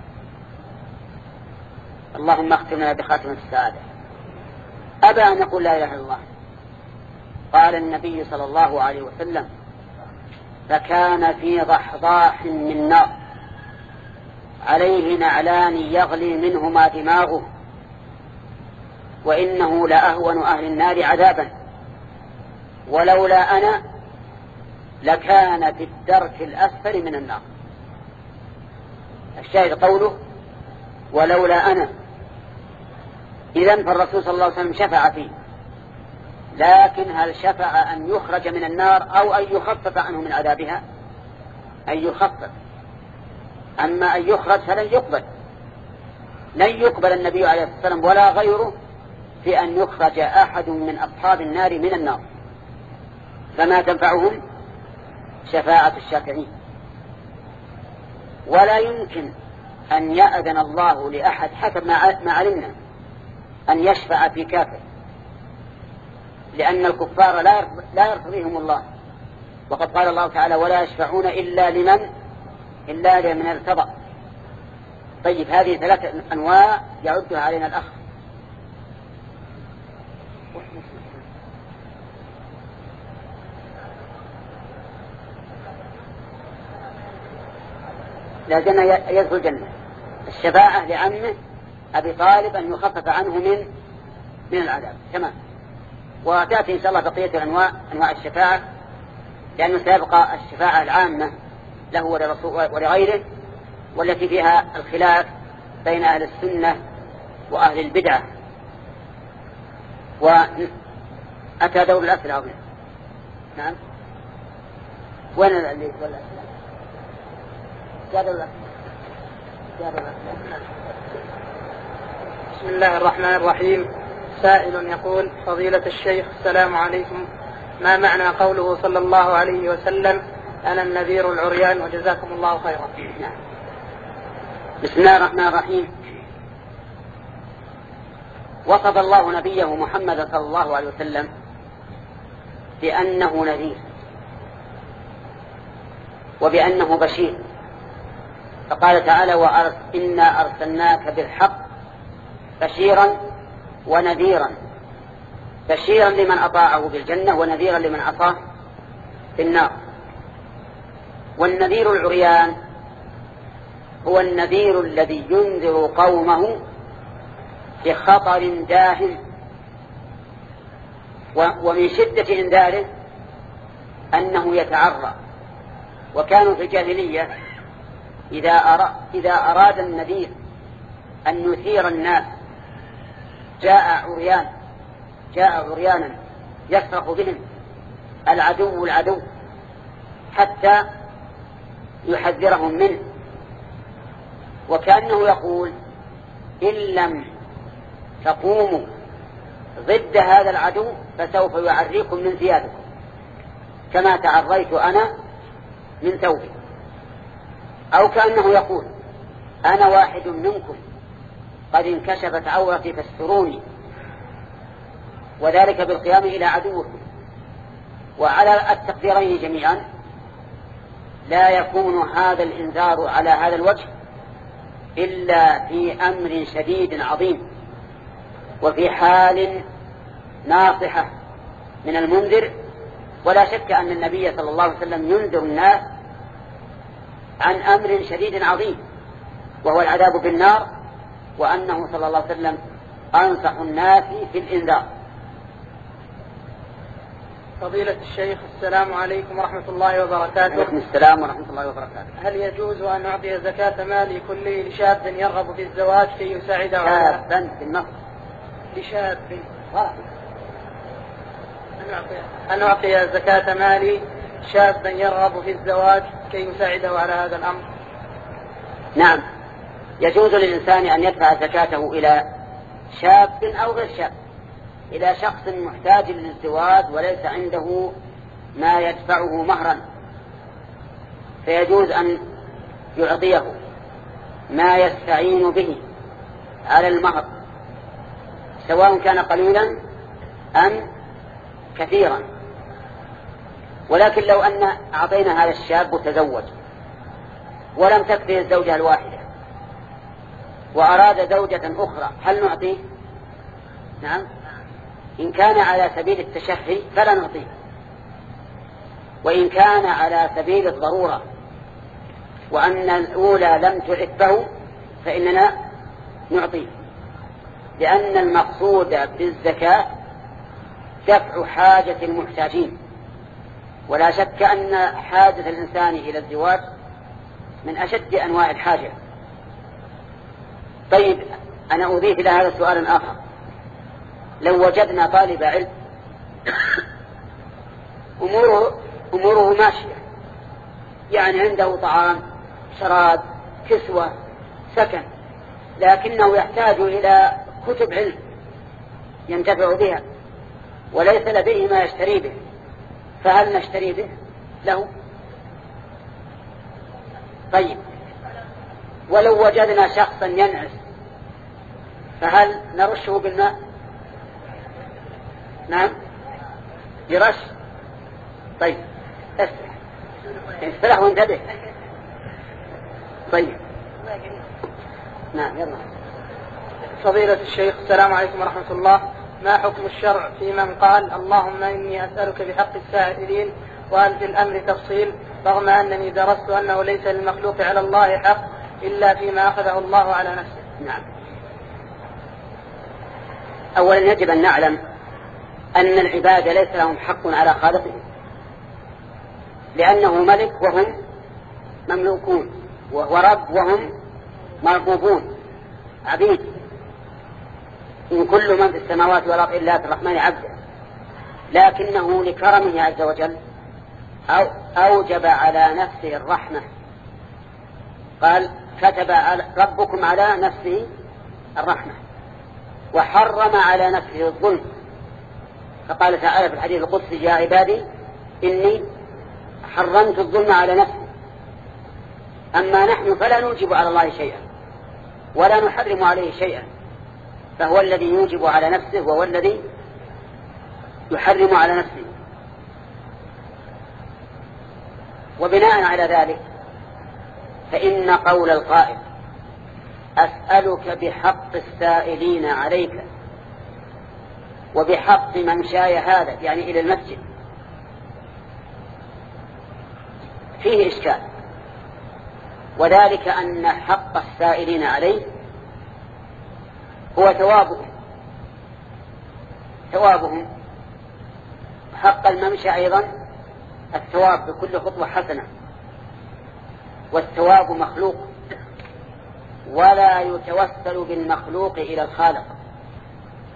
[SPEAKER 1] اللهم اختمنا بخاتمة السعادة. أبى أن يقول لا إله إلا الله. قال النبي صلى الله عليه وسلم: فكان في ضحضاح من نار عليه نعلان يغلي منهما دماغه، وإنه لأهون أهل النار عذابا، ولولا أنا لكان في الدرك الأسفل من النار. الشاهد قوله: ولولا أنا. إذن فالرسول صلى الله عليه وسلم شفع فيه، لكن هل شفع أن يخرج من النار أو أن يخفف عنه من عذابها؟ أن يخفف. أما أن يخرج فلن يقبل، لن يقبل النبي عليه الصلاة والسلام ولا غيره في أن يخرج أحد من أصحاب النار من النار، فما تنفعهم شفاعة الشافعين. ولا يمكن أن يأذن الله لأحد حسب ما علمنا أن يشفع في كافر، لأن الكفار لا يرتضيهم الله، وقد قال الله تعالى: ولا يشفعون إلا لمن إلا لمن ارتضى. طيب، هذه ثلاثة أنواع يعدها علينا الأخ. لا جنة يدخل الجنة. الشفاعة لعمه أبي طالب أن يخفف عنه من من العذاب. تمام. وتأتي إن شاء الله بقية الأنواع أنواع الشفاعة، لأنه سيبقى الشفاعة العامة له ولغيره، والتي فيها الخلاف بين أهل السنة وأهل البدعة. وأتى دور الأسئلة. نعم. وين اللي ولا
[SPEAKER 2] بسم الله الرحمن الرحيم. سائل يقول: فضيلة الشيخ، السلام عليكم، ما معنى قوله صلى الله عليه وسلم: أنا النذير العريان وجزاكم الله خيرا؟
[SPEAKER 1] بسم الله الرحمن الرحيم. وصف الله نبيه محمد صلى الله عليه وسلم بأنه نذير وبأنه بشير، فقال تعالى: وإنا أرسلناك بالحق بشيرا ونذيرا، بشيرا لمن أطاعه بالجنة ونذيرا لمن عصاه بالنار. والنذير العريان هو النذير الذي ينذر قومه بخطر داهم، ومن شدة إنذاره أنه يتعرى. وكانوا في الجاهلية إذا أراد, إذا أراد النذير أن يثير الناس جاء عريان جاء عريانا يصرخ بهم العدو العدو حتى يحذرهم منه، وكأنه يقول إن لم تقوموا ضد هذا العدو فسوف يعريكم من ثيابكم كما تعريت أنا من ثوبي. أو كأنه يقول أنا واحد منكم قد انكشفت عورتي فاستروني، وذلك بالقيام إلى عدوكم. وعلى التقديرين جميعا لا يكون هذا الإنذار على هذا الوجه إلا في أمر شديد عظيم وفي حال ناصحة من المنذر. ولا شك أن النبي صلى الله عليه وسلم ينذر الناس عن أمر شديد عظيم وهو العذاب بالنار، وأنه صلى الله عليه وسلم أنصح الناس في الإنذار.
[SPEAKER 2] فضيلة الشيخ السلام عليكم ورحمة الله وبركاته.
[SPEAKER 1] وعليكم السلام ورحمة الله وبركاته.
[SPEAKER 2] هل يجوز أن أعطي زكاة مالي كله لشاب يرغب في الزواج كي يساعده على
[SPEAKER 1] شابا في النصر
[SPEAKER 2] لشاب أن أعطي زكاة مالي شابا يرغب في الزواج كي يساعده على هذا الأمر؟
[SPEAKER 1] نعم، يجوز للإنسان أن يدفع زكاته إلى شاب أو غير شاب، إلى شخص محتاج للزواج وليس عنده ما يدفعه مهرا، فيجوز أن يعطيه ما يستعين به على المهر سواء كان قليلا أم كثيرا. ولكن لو أن أعطينا هذا الشاب وتزوج ولم تكفي الزوجة الواحدة وأراد زوجة أخرى هل نعطيه؟ نعم، إن كان على سبيل التشهي فلا نعطيه، وإن كان على سبيل الضرورة وأن الأولى لم تعفه فإننا نعطيه، لأن المقصود بالزكاة دفع حاجة المحتاجين، ولا شك أن حاجة الإنسان إلى الزواج من أشد أنواع الحاجة. طيب، أنا أضيف إلى هذا سؤال آخر. لو وجدنا طالب علم أموره, أموره ماشية، يعني عنده طعام شراب كسوة سكن، لكنه يحتاج إلى كتب علم ينتفع بها وليس لديه ما يشتري به، فهل نشتري به له؟ طيب، ولو وجدنا شخصا ينعس فهل نرشه بالماء؟ نعم، يرش. طيب، اسرح اسرح وانتبه. طيب، نعم، يلا.
[SPEAKER 2] فضيلة الشيخ السلام عليكم ورحمة الله. ما حكم الشرع في من قال اللهم إني أسألك بحق السائلين وهل في الأمر تفصيل، رغم أنني درست أنه ليس للمخلوق على الله حق إلا فيما أخذه الله على نفسه؟
[SPEAKER 1] نعم، أولا يجب أن نعلم أن العباد ليس لهم حق على خالقهم، لأنه ملك وهم مملوكون، وهو رب وهم مربوبون عبيد. إن كل من في السماوات والأرض إلا الرحمن عبدا، لكنه لكرمه عز وجل أو أوجب على نفسه الرحمة. قال كتب ربكم على نفسه الرحمة وحرم على نفسه الظلم، فقال تعالى في الحديث القدسي يا عبادي إني حرمت الظلم على نفسي. أما نحن فلا نوجب على الله شيئا ولا نحرم عليه شيئا، فهو الذي يوجب على نفسه وهو الذي يحرم على نفسه. وبناء على ذلك فإن قول القائل أسألك بحق السائلين عليك وبحق ممشاي هذا، يعني إلى المسجد، فيه إشكال، وذلك أن حق السائلين عليه هو ثوابهم ثوابهم حق الممشى أيضا الثواب بكل خطوة حسنة، والثواب مخلوق ولا يتوسل بالمخلوق إلى الخالق،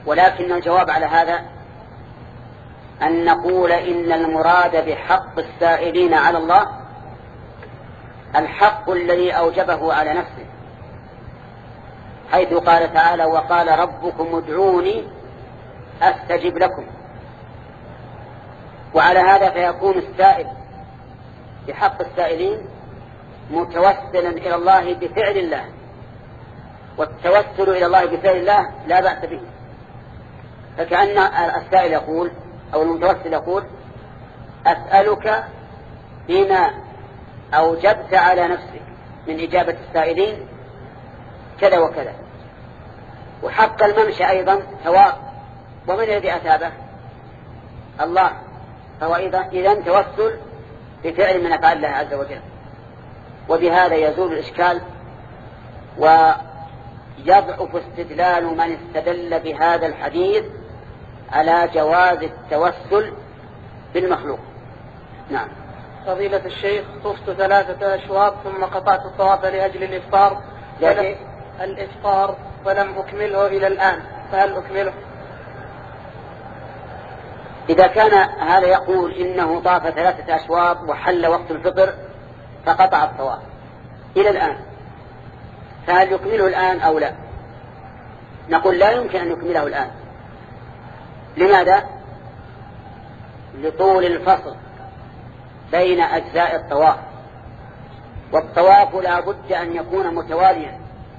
[SPEAKER 1] ولكن الجواب على هذا أن نقول إن المراد بحق السائلين على الله الحق الذي أوجبه على نفسه، حيث قال تعالى: وقال ربكم ادعوني أستجب لكم. وعلى هذا فيكون السائل بحق السائلين متوسلا إلى الله بفعل الله، والتوسل إلى الله بفعل الله لا بأس به. فكأن السائل يقول أو المتوسل يقول: أسألك بما أوجبت على نفسك من إجابة السائلين كذا وكذا. وحق الممشى أيضا ثواب، ومن الذي أثابه؟ الله. فهو إذا توسل بفعل من أفعال الله عز وجل. وبهذا يزول الإشكال ويضعف استدلال من استدل بهذا الحديث على جواز التوسل بالمخلوق. نعم.
[SPEAKER 2] فضيلة الشيخ، طفت ثلاثة أشواط ثم قطعت الطواف لأجل الإفطار فلم الإفطار ولم أكمله إلى الآن، فهل أكمله؟
[SPEAKER 1] إذا كان هذا يقول إنه طاف ثلاثة أشواط وحل وقت الفطر فقطع الطواف إلى الآن، فهل يكمله الآن أو لا؟ نقول لا يمكن أن يكمله الآن. لماذا؟ لطول الفصل بين أجزاء الطواف، والطواف لا بد أن يكون متواليا،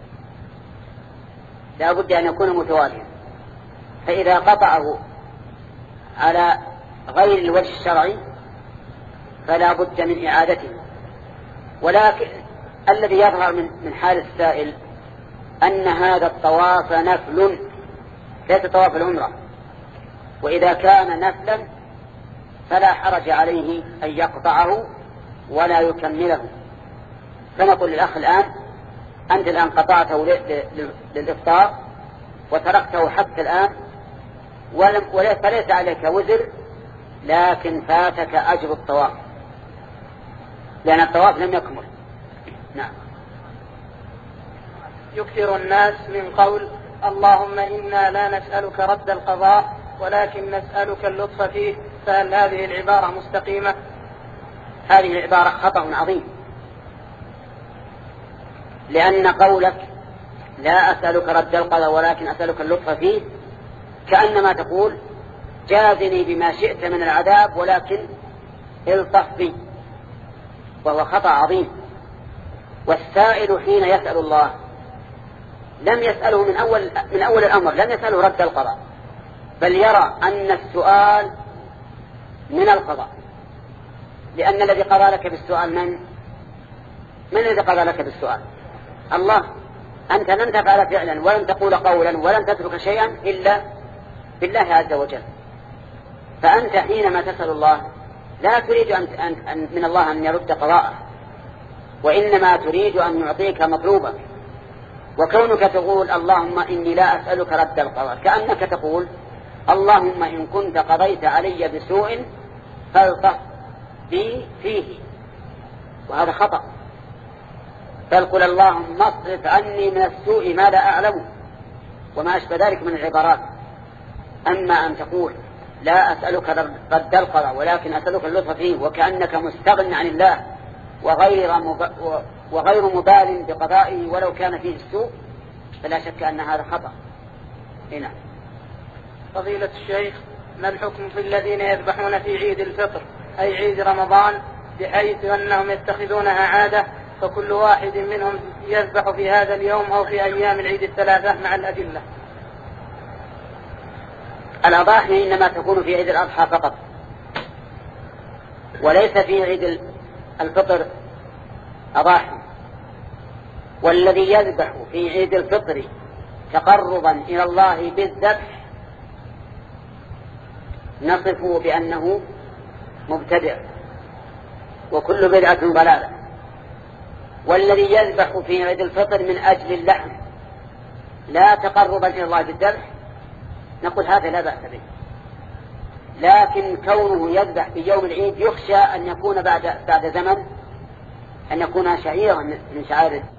[SPEAKER 1] لا بد أن يكون متواليا. فإذا قطعه على غير الوجه الشرعي فلا بد من إعادته. ولكن الذي يظهر من من حال السائل أن هذا الطواف نفل ليس طواف العمرة، وإذا كان نفلا فلا حرج عليه أن يقطعه ولا يكمله. فنقول للأخ الآن: أنت الآن قطعته للإفطار وتركته حتى الآن وليس فليس عليك وزر، لكن فاتك أجر الطواف لأن الطواف لم يكمل. نعم.
[SPEAKER 2] يكثر الناس من قول: اللهم إنا لا نسألك رد القضاء ولكن نسألك اللطف فيه، فهل هذه العبارة مستقيمة؟
[SPEAKER 1] هذه العبارة خطأ عظيم، لأن قولك لا أسألك رد القضاء ولكن أسألك اللطف فيه كأنما تقول: جازني بما شئت من العذاب ولكن الطف بي، وهو خطأ عظيم. والسائل حين يسأل الله لم يسأله من أول, من أول الأمر، لم يسأله رد القضاء، بل يرى أن السؤال من القضاء، لأن الذي قضى لك بالسؤال من؟ من الذي قضى لك بالسؤال؟ الله. أنت لن تفعل فعلا ولن تقول قولا ولن تترك شيئا إلا بالله عز وجل. فأنت حينما تسأل الله لا تريد أن أن من الله أن يرد قضاءه، وإنما تريد أن يعطيك مطلوبك. وكونك تقول اللهم إني لا أسألك رد القضاء كأنك تقول اللهم إن كنت قضيت علي بسوء فالطف بي فيه، وهذا خطأ. بل قل اللهم اصرف عني من السوء ما لا أعلم، وما أشبه ذلك من العبارات. أما أن تقول لا أسألك رد القضاء ولكن أسألك اللطف فيه وكأنك مستغن عن الله وغير مب... وغير مبال بقضائه ولو كان فيه السوء، فلا شك أن هذا خطأ. هنا
[SPEAKER 2] فضيلة الشيخ، ما الحكم في الذين يذبحون في عيد الفطر أي عيد رمضان بحيث أنهم يتخذونها عادة، فكل واحد منهم يذبح في هذا اليوم أو في أيام العيد الثلاثة مع الأدلة؟
[SPEAKER 1] الأضاحي إنما تكون في عيد الأضحى فقط، وليس في عيد الفطر أضاحي. والذي يذبح في عيد الفطر تقربا إلى الله بالذبح نصفه بأنه مبتدع، وكل بدعة ضلالة. والذي يذبح في عيد الفطر من أجل اللحم لا تقربا إلى الله بالذبح نقول هذا لا بأس به. لكن كونه يذبح في يوم العيد يخشى أن يكون بعد بعد زمن أن يكون شعيرا من شعائر